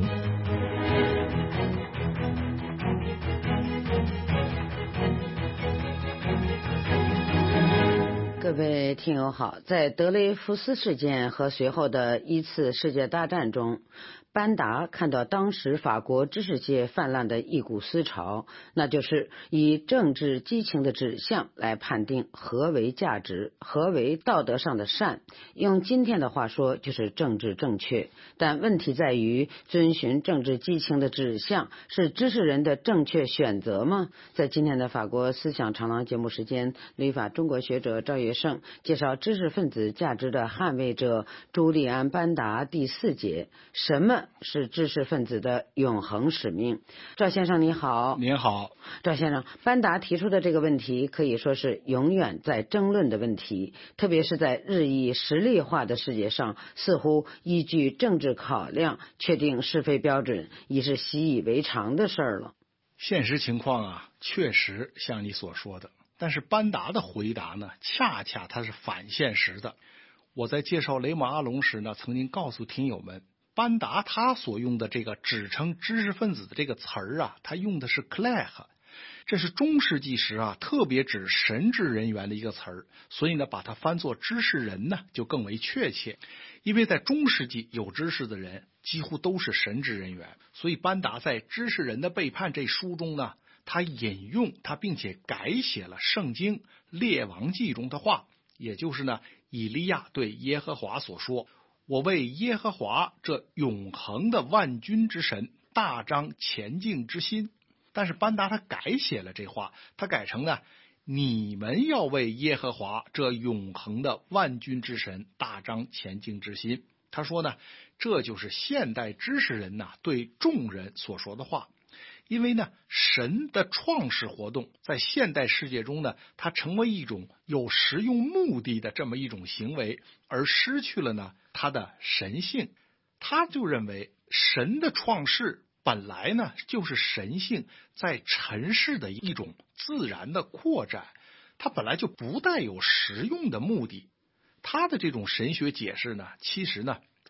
各位听友好，在德雷福斯事件和随后的一次世界大战中，班达看到当时法国知识界泛滥的一股思潮，那就是以政治激情的指向来判定何为价值，何为道德上的善。用今天的话说，就是政治正确。但问题在于，遵循政治激情的指向是知识人的正确选择吗？在今天的法国思想长廊节目时间，旅法中国学者赵业胜介绍知识分子价值的捍卫者朱利安·班达第四节：什么是知识分子的永恒使命？赵先生你好。 您好。 赵先生，班达提出的这个问题可以说是永远在争论的问题，特别是在日益实力化的世界上，似乎依据政治考量确定是非标准已是习以为常的事儿了。 现实情况啊，确实像你所说的，但是班达的回答呢，恰恰他是反现实的。我在介绍雷蒙阿隆时呢，曾经告诉听友们，班达他所用的这个指称知识分子的这个词儿啊，他用的是 clerc， 这是中世纪时啊特别指神职人员的一个词儿，所以呢把它翻作知识人呢就更为确切。因为在中世纪有知识的人几乎都是神职人员，所以班达在《知识人的背叛》这书中呢，他引用他并且改写了圣经《列王记》中的话，也就是呢以利亚对耶和华所说，我为耶和华这永恒的万军之神大张前进之心。但是班达他改写了这话，他改成呢，你们要为耶和华这永恒的万军之神大张前进之心。他说呢，这就是现代知识人呐对众人所说的话。因为呢，神的创始活动在现代世界中呢，它成为一种有实用目的的这么一种行为，而失去了呢它的神性。他就认为神的创世本来呢就是神性在尘世的一种自然的扩展，它本来就不带有实用的目的。他的这种神学解释呢，其实呢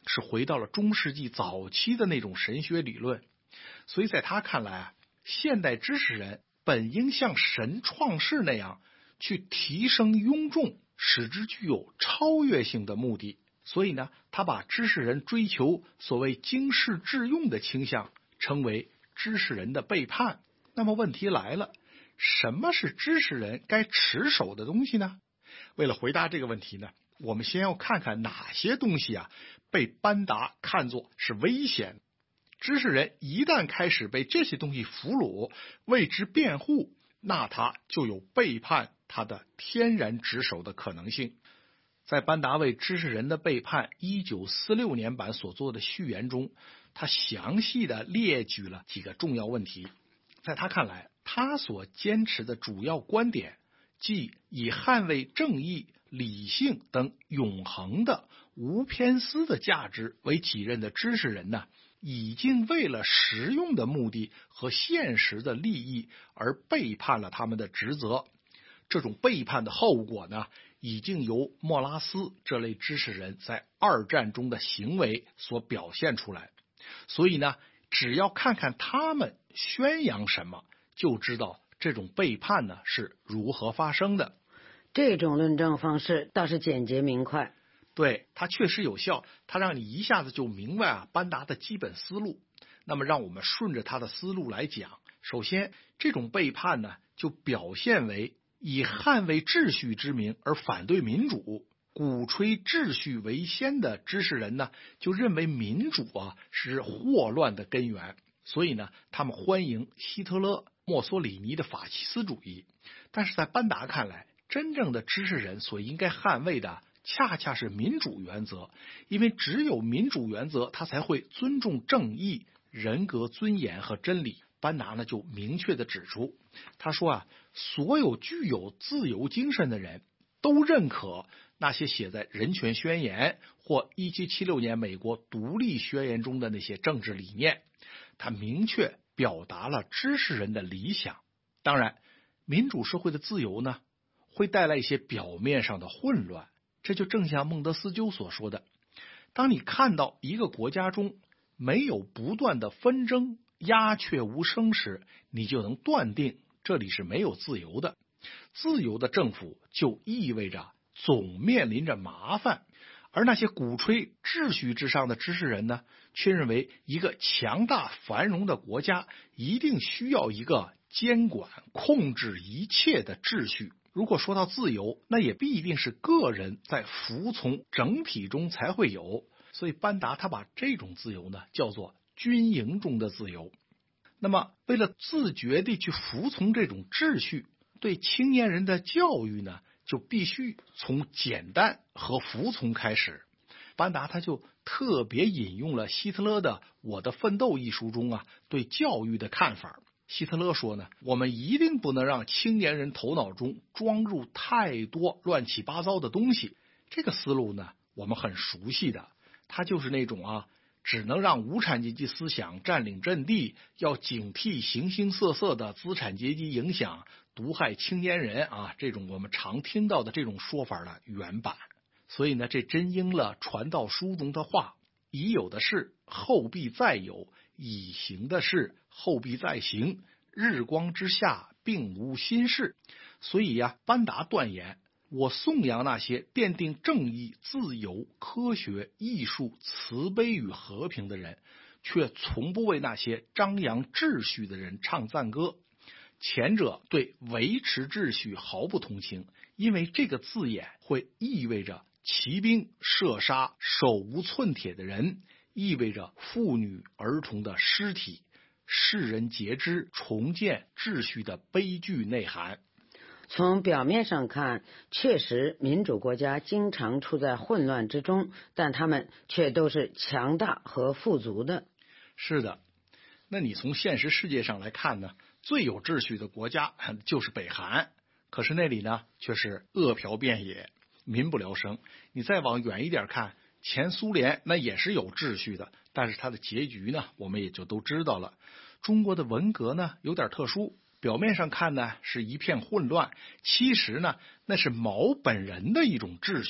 是回到了中世纪早期的那种神学理论。所以在他看来啊，现代知识人本应像神创世那样去提升庸众，使之具有超越性的目的。所以呢，他把知识人追求所谓经世致用的倾向称为知识人的背叛。那么问题来了，什么是知识人该持守的东西呢？为了回答这个问题呢，我们先要看看哪些东西啊被班达看作是危险。知识人一旦开始被这些东西俘虏，为之辩护，那他就有背叛他的天然职守的可能性。在班达为知识人的背叛一九四六年版所做的序言中，他详细的列举了几个重要问题。在他看来，他所坚持的主要观点，即以捍卫正义、理性等永恒的无偏私的价值为己任的知识人呢，已经为了实用的目的和现实的利益而背叛了他们的职责。这种背叛的后果呢，已经由莫拉斯这类知识人在二战中的行为所表现出来。所以呢，只要看看他们宣扬什么，就知道这种背叛呢是如何发生的。 这种论证方式倒是简洁明快。 对，它确实有效，它让你一下子就明白啊班达的基本思路。那么让我们顺着他的思路来讲。首先，这种背叛呢，就表现为以捍卫秩序之名而反对民主，鼓吹秩序为先的知识人呢，就认为民主啊是祸乱的根源，所以呢，他们欢迎希特勒、墨索里尼的法西斯主义。但是在班达看来，真正的知识人所应该捍卫的恰恰是民主原则，因为只有民主原则，他才会尊重正义、人格尊严和真理。班达呢就明确地指出，他说啊，所有具有自由精神的人都认可那些写在人权宣言或一七七六年美国独立宣言中的那些政治理念。他明确表达了知识人的理想。当然，民主社会的自由呢，会带来一些表面上的混乱。这就正像孟德斯鸠所说的，当你看到一个国家中没有不断的纷争、鸦雀无声时，你就能断定这里是没有自由的。自由的政府就意味着总面临着麻烦，而那些鼓吹秩序之上的知识人呢，却认为一个强大繁荣的国家一定需要一个监管、控制一切的秩序。如果说到自由，那也必定是个人在服从整体中才会有。所以班达他把这种自由呢叫做军营中的自由。那么为了自觉地去服从这种秩序，对青年人的教育呢就必须从简单和服从开始。班达他就特别引用了希特勒的《我的奋斗》一书中啊对教育的看法。希特勒说呢，我们一定不能让青年人头脑中装入太多乱七八糟的东西。这个思路呢，我们很熟悉的，它就是那种啊，只能让无产阶级思想占领阵地，要警惕形形色色的资产阶级影响，毒害青年人啊，这种我们常听到的这种说法的原版。所以呢，这真应了传道书中的话，已有的事后必再有，已行的事后必再行，日光之下并无新事。所以呀，班达断言，我颂扬那些奠定正义、自由、科学、艺术、慈悲与和平的人，却从不为那些张扬秩序的人唱赞歌。前者对维持秩序毫不同情，因为这个字眼会意味着骑兵射杀手无寸铁的人，意味着妇女儿童的尸体，世人皆知重建秩序的悲剧内涵。 从表面上看，确实民主国家经常处在混乱之中，但他们却都是强大和富足的。 是的，那你从现实世界上来看呢，最有秩序的国家就是北韩，可是那里呢却是饿殍遍野，民不聊生。你再往远一点看，前苏联那也是有秩序的，但是它的结局呢，我们也就都知道了。中国的文革呢有点特殊，表面上看呢是一片混乱，其实呢那是毛本人的一种秩序，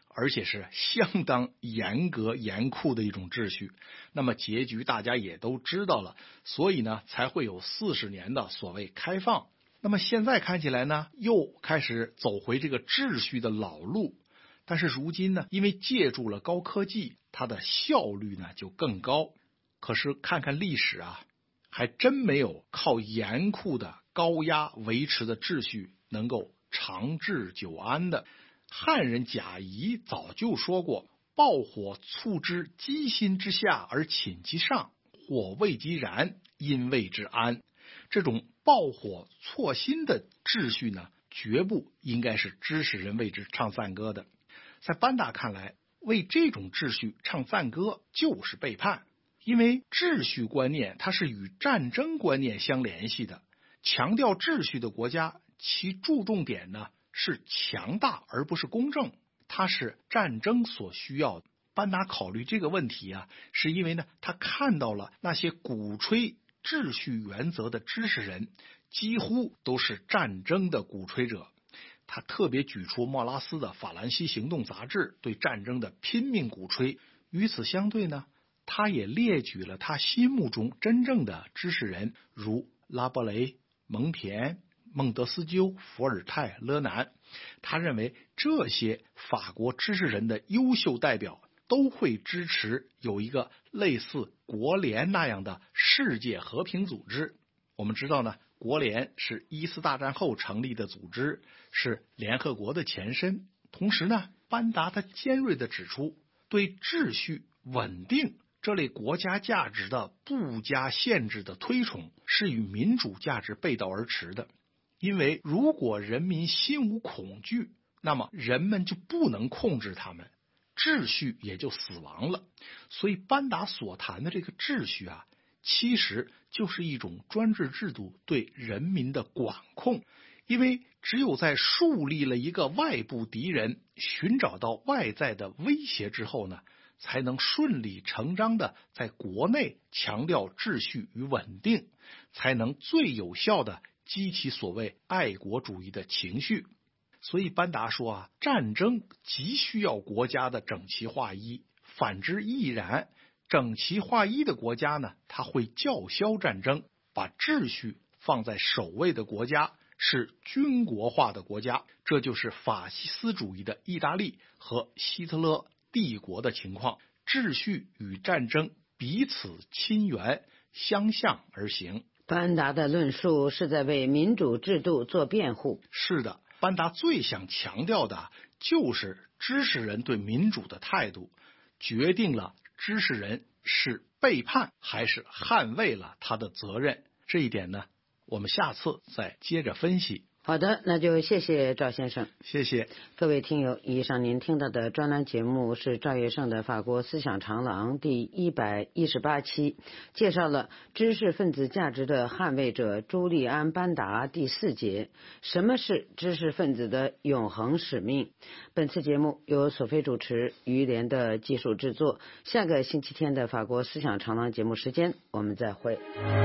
而且是相当严格严酷的一种秩序。那么结局大家也都知道了，所以呢才会有四十年的所谓开放。那么现在看起来呢，又开始走回这个秩序的老路。但是如今呢，因为借助了高科技，它的效率呢就更高。可是看看历史啊，还真没有靠严酷的高压维持的秩序能够长治久安的。汉人贾谊早就说过，爆火促之机心之下而寝其上，火未及燃，因谓之安。这种爆火错心的秩序呢，绝不应该是知识人为之唱赞歌的。在班达看来，为这种秩序唱赞歌就是背叛，因为秩序观念它是与战争观念相联系的。强调秩序的国家，其注重点呢是强大而不是公正，它是战争所需要的。班达考虑这个问题啊，是因为呢，他看到了那些鼓吹秩序原则的知识人几乎都是战争的鼓吹者。他特别举出莫拉斯的《法兰西行动》杂志对战争的拼命鼓吹。与此相对呢，他也列举了他心目中真正的知识人，如拉伯雷、蒙田、孟德斯鸠、伏尔泰、勒南。他认为这些法国知识人的优秀代表都会支持有一个类似国联那样的世界和平组织。我们知道呢，国联是一次大战后成立的组织，是联合国的前身。同时呢，班达他尖锐地指出，对秩序、稳定这类国家价值的不加限制的推崇，是与民主价值背道而驰的。因为如果人民心无恐惧，那么人们就不能控制他们，秩序也就死亡了。所以班达所谈的这个秩序啊，其实就是一种专制制度对人民的管控。因为只有在树立了一个外部敌人，寻找到外在的威胁之后呢，才能顺理成章的在国内强调秩序与稳定，才能最有效的激起所谓爱国主义的情绪。所以班达说啊，战争急需要国家的整齐划一，反之亦然。整齐划一的国家呢，它会叫嚣战争，把秩序放在首位的国家是军国化的国家。这就是法西斯主义的意大利和希特勒帝国的情况。秩序与战争彼此亲缘，相向而行。 班达的论述是在为民主制度做辩护。 是的，班达最想强调的就是知识人对民主的态度，决定了知识人是背叛还是捍卫了他的责任。这一点呢，我们下次再接着分析。 好的，那就谢谢赵先生。 谢谢各位听友，以上您听到的专栏节目是赵月胜的法国思想长廊第一百一十八期，介绍了知识分子价值的捍卫者朱利安·班达第四节，什么是知识分子的永恒使命。本次节目由索菲主持，于连的技术制作。下个星期天的法国思想长廊节目时间，我们再会。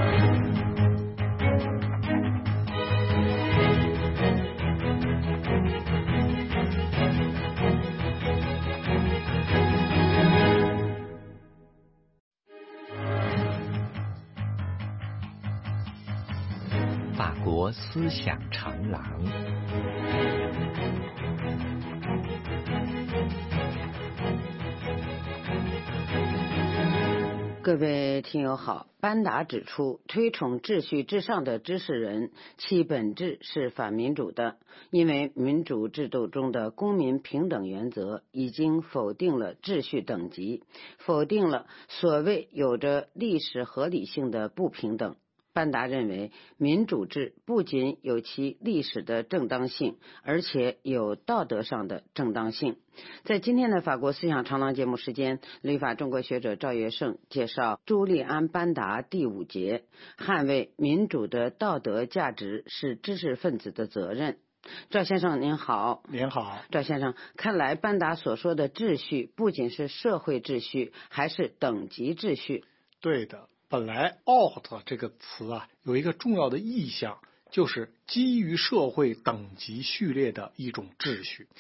法国思想长廊。 各位听友好，班达指出，推崇秩序至上的知识人，其本质是反民主的，因为民主制度中的公民平等原则已经否定了秩序等级，否定了所谓有着历史合理性的不平等。班达认为，民主制不仅有其历史的正当性，而且有道德上的正当性。在今天的法国思想长廊节目时间，旅法中国学者赵月胜介绍朱利安·班达第五节，捍卫民主的道德价值是知识分子的责任。赵先生您好。 您好。 赵先生，看来班达所说的秩序不仅是社会秩序，还是等级秩序。 对的，本来 ordre 这个词啊，有一个重要的意象，就是基于社会等级序列的一种秩序。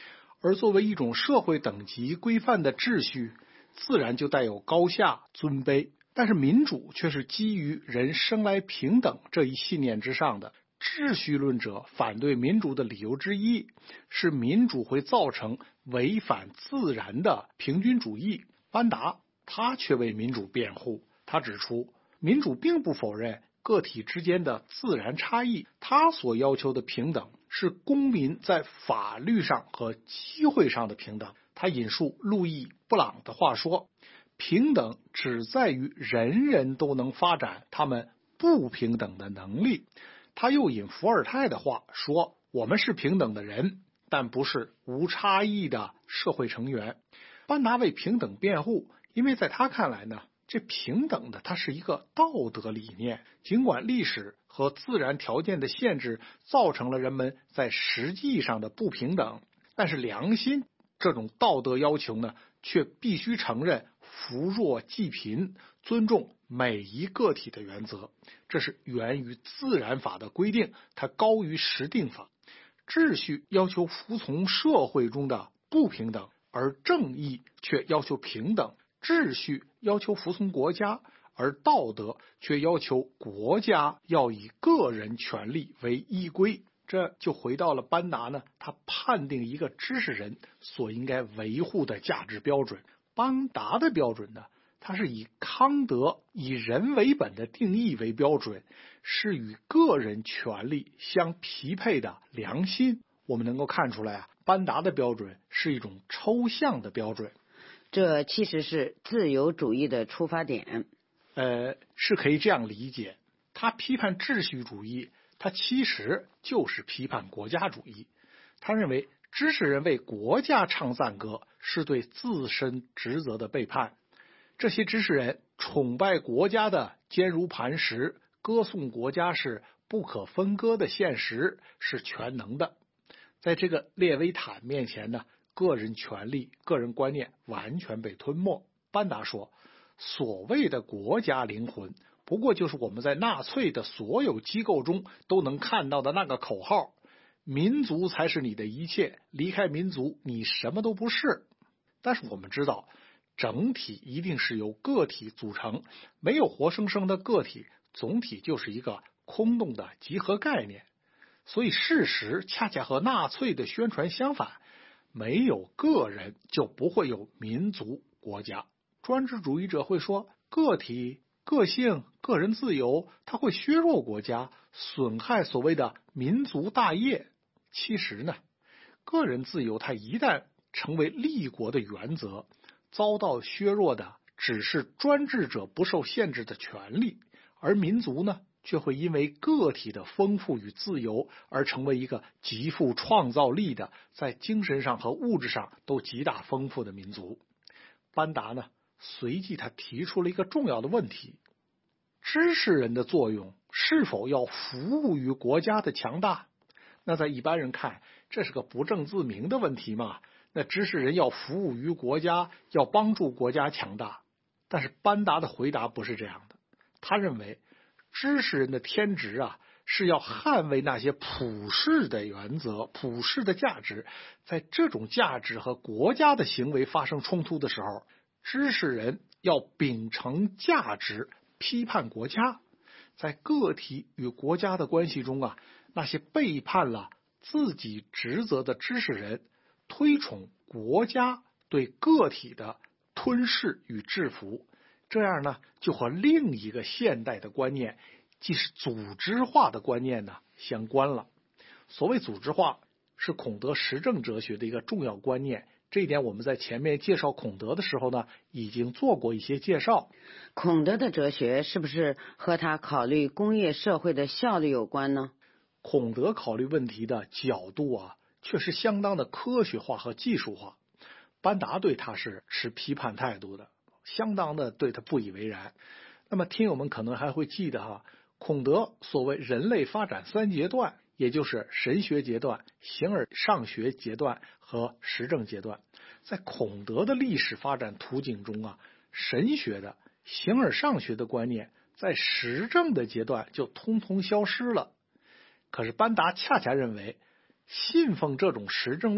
而作为一种社会等级规范的秩序，自然就带有高下尊卑。但是民主却是基于人生来平等这一信念之上的。秩序论者反对民主的理由之一是民主会造成违反自然的平均主义。班达他却为民主辩护，他指出民主并不否认个体之间的自然差异，他所要求的平等是公民在法律上和机会上的平等。他引述路易·布朗的话说，平等只在于人人都能发展他们不平等的能力。他又引伏尔泰的话说，我们是平等的人，但不是无差异的社会成员。班达为平等辩护，因为在他看来呢，这平等的它是一个道德理念，尽管历史和自然条件的限制造成了人们在实际上的不平等，但是良心这种道德要求呢，却必须承认扶弱济贫，尊重每一个体的原则。这是源于自然法的规定，它高于实定法。秩序要求服从社会中的不平等，而正义却要求平等。秩序要求服从国家，而道德却要求国家要以个人权利为依归。这就回到了班达呢，他判定一个知识人所应该维护的价值标准。班达的标准呢，它是以康德以人为本的定义为标准，是与个人权利相匹配的良心。我们能够看出来啊，班达的标准是一种抽象的标准。 这其实是自由主义的出发点。 呃，是可以这样理解，他批判秩序主义，他其实就是批判国家主义。他认为知识人为国家唱赞歌是对自身职责的背叛。这些知识人崇拜国家的坚如磐石，歌颂国家是不可分割的现实，是全能的。在这个列维坦面前呢，个人权利、个人观念完全被吞没。班达说，所谓的国家灵魂不过就是我们在纳粹的所有机构中都能看到的那个口号，民族才是你的一切，离开民族你什么都不是。但是我们知道，整体一定是由个体组成，没有活生生的个体，总体就是一个空洞的集合概念。所以事实恰恰和纳粹的宣传相反，没有个人就不会有民族国家。专制主义者会说，个体、个性、个人自由，它会削弱国家，损害所谓的民族大业。其实呢，个人自由它一旦成为立国的原则，遭到削弱的只是专制者不受限制的权利，而民族呢，却会因为个体的丰富与自由而成为一个极富创造力的，在精神上和物质上都极大丰富的民族。班达呢，随即他提出了一个重要的问题：知识人的作用是否要服务于国家的强大？那在一般人看，这是个不证自明的问题嘛。那知识人要服务于国家，要帮助国家强大。但是班达的回答不是这样的，他认为知识人的天职啊，是要捍卫那些普世的原则、普世的价值。在这种价值和国家的行为发生冲突的时候，知识人要秉承价值，批判国家。在个体与国家的关系中啊，那些背叛了自己职责的知识人，推崇国家对个体的吞噬与制服。这样呢，就和另一个现代的观念，即是组织化的观念呢相关了。所谓组织化，是孔德实证哲学的一个重要观念。这一点我们在前面介绍孔德的时候呢，已经做过一些介绍。 孔德的哲学是不是和他考虑工业社会的效率有关呢？ 孔德考虑问题的角度啊，确实相当的科学化和技术化。班达对他是持批判态度的，相当的对他不以为然。那么听友们可能还会记得哈，孔德所谓人类发展三阶段，也就是神学阶段、形而上学阶段和实证阶段。在孔德的历史发展途径中啊，神学的、形而上学的观念在实证的阶段就通通消失了。可是班达恰恰认为，信奉这种实证论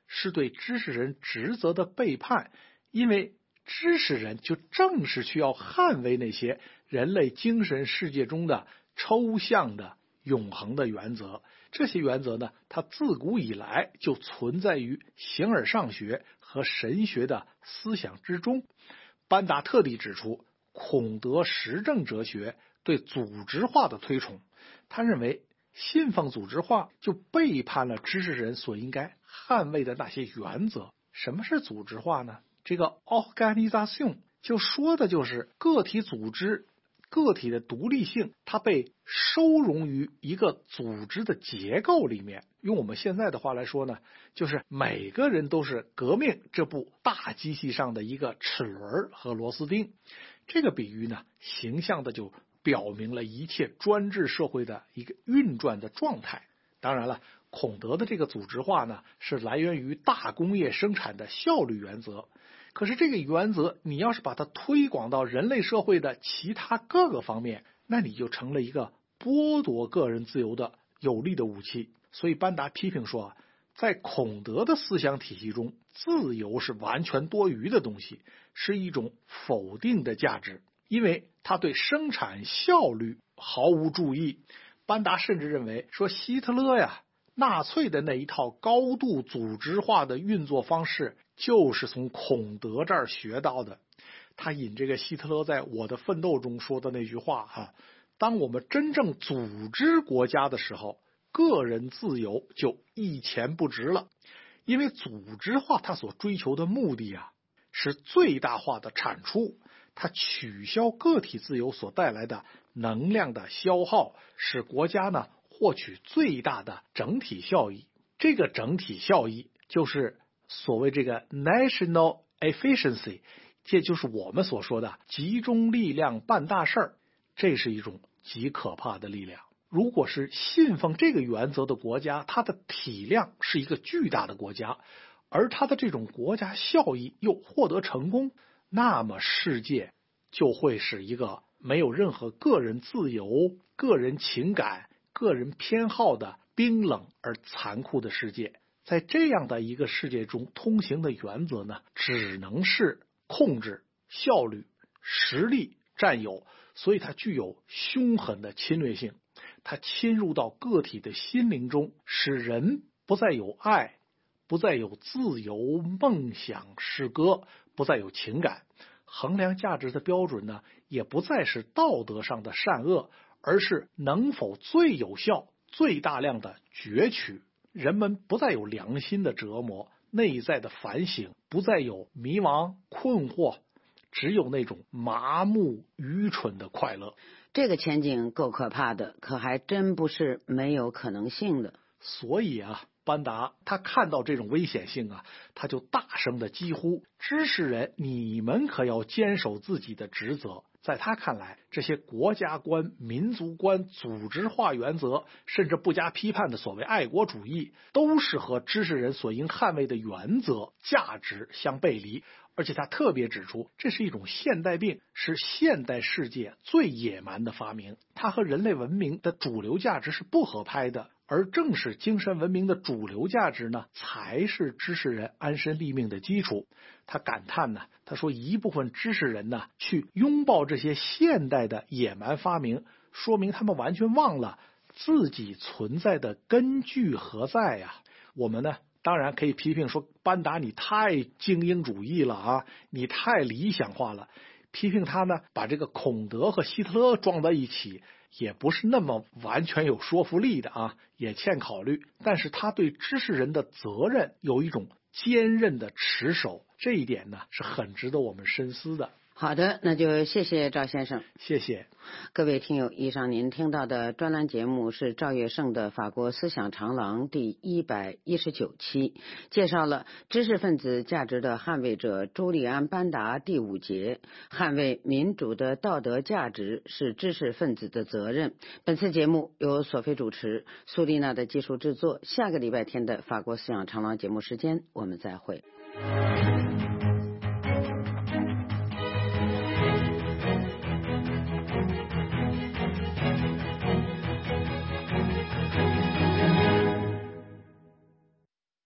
是对知识人职责的背叛，因为知识人就正是需要捍卫那些人类精神世界中的抽象的永恒的原则。这些原则呢，它自古以来就存在于形而上学和神学的思想之中。班达特地指出，孔德实证哲学对组织化的推崇，他认为信奉组织化就背叛了知识人所应该捍卫的那些原则。什么是组织化呢？这个 organisation 就说的就是个体组织个体的独立性，它被收容于一个组织的结构里面。用我们现在的话来说呢，就是每个人都是革命这部大机器上的一个齿轮和螺丝钉。这个比喻呢，形象的就表明了一切专制社会的一个运转的状态。当然了，孔德的这个组织化呢，是来源于大工业生产的效率原则。可是这个原则，你要是把它推广到人类社会的其他各个方面，那你就成了一个剥夺个人自由的有力的武器。所以班达批评说，在孔德的思想体系中，自由是完全多余的东西，是一种否定的价值，因为他对生产效率毫无注意。班达甚至认为说，希特勒呀，纳粹的那一套高度组织化的运作方式就是从孔德这儿学到的。他引这个希特勒在《我的奋斗》中说的那句话啊，当我们真正组织国家的时候，个人自由就一钱不值了。因为组织化它所追求的目的啊，是最大化的产出，它取消个体自由所带来的能量的消耗，使国家呢获取最大的整体效益。这个整体效益就是所谓这个 national efficiency， 这就是我们所说的集中力量办大事儿。这是一种极可怕的力量。如果是信奉这个原则的国家，它的体量是一个巨大的国家，而它的这种国家效益又获得成功，那么世界就会是一个没有任何个人自由、个人情感、个人偏好的冰冷而残酷的世界。在这样的一个世界中，通行的原则呢，只能是控制、效率、实力、占有，所以它具有凶狠的侵略性。它侵入到个体的心灵中，使人不再有爱，不再有自由、梦想、诗歌，不再有情感。衡量价值的标准呢，也不再是道德上的善恶，而是能否最有效、最大量的攫取。人们不再有良心的折磨，内在的反省，不再有迷茫、困惑，只有那种麻木、愚蠢的快乐。 这个前景够可怕的，可还真不是没有可能性的。 所以啊，班达他看到这种危险性啊，他就大声的疾呼：知识人，你们可要坚守自己的职责。在他看来，这些国家观、民族观、组织化原则，甚至不加批判的所谓爱国主义，都是和知识人所应捍卫的原则、价值相背离。而且他特别指出，这是一种现代病，是现代世界最野蛮的发明，它和人类文明的主流价值是不合拍的。而正是精神文明的主流价值呢，才是知识人安身立命的基础。他感叹呢，他说一部分知识人呢，去拥抱这些现代的野蛮发明，说明他们完全忘了自己存在的根据何在呀。我们呢，当然可以批评说，班达你太精英主义了啊，你太理想化了。批评他呢，把这个孔德和希特勒装在一起，也不是那么完全有说服力的啊，也欠考虑。但是他对知识人的责任有一种坚韧的持守，这一点呢是很值得我们深思的。 好的，那就谢谢赵先生。 谢谢各位听友，以上您听到的专栏节目是赵月胜的《法国思想长廊》第一百一十九期，介绍了知识分子价值的捍卫者朱利安·班达第五节，捍卫民主的道德价值是知识分子的责任。本次节目由索菲主持，苏丽娜的技术制作。下个礼拜天的《法国思想长廊》节目时间，我们再会。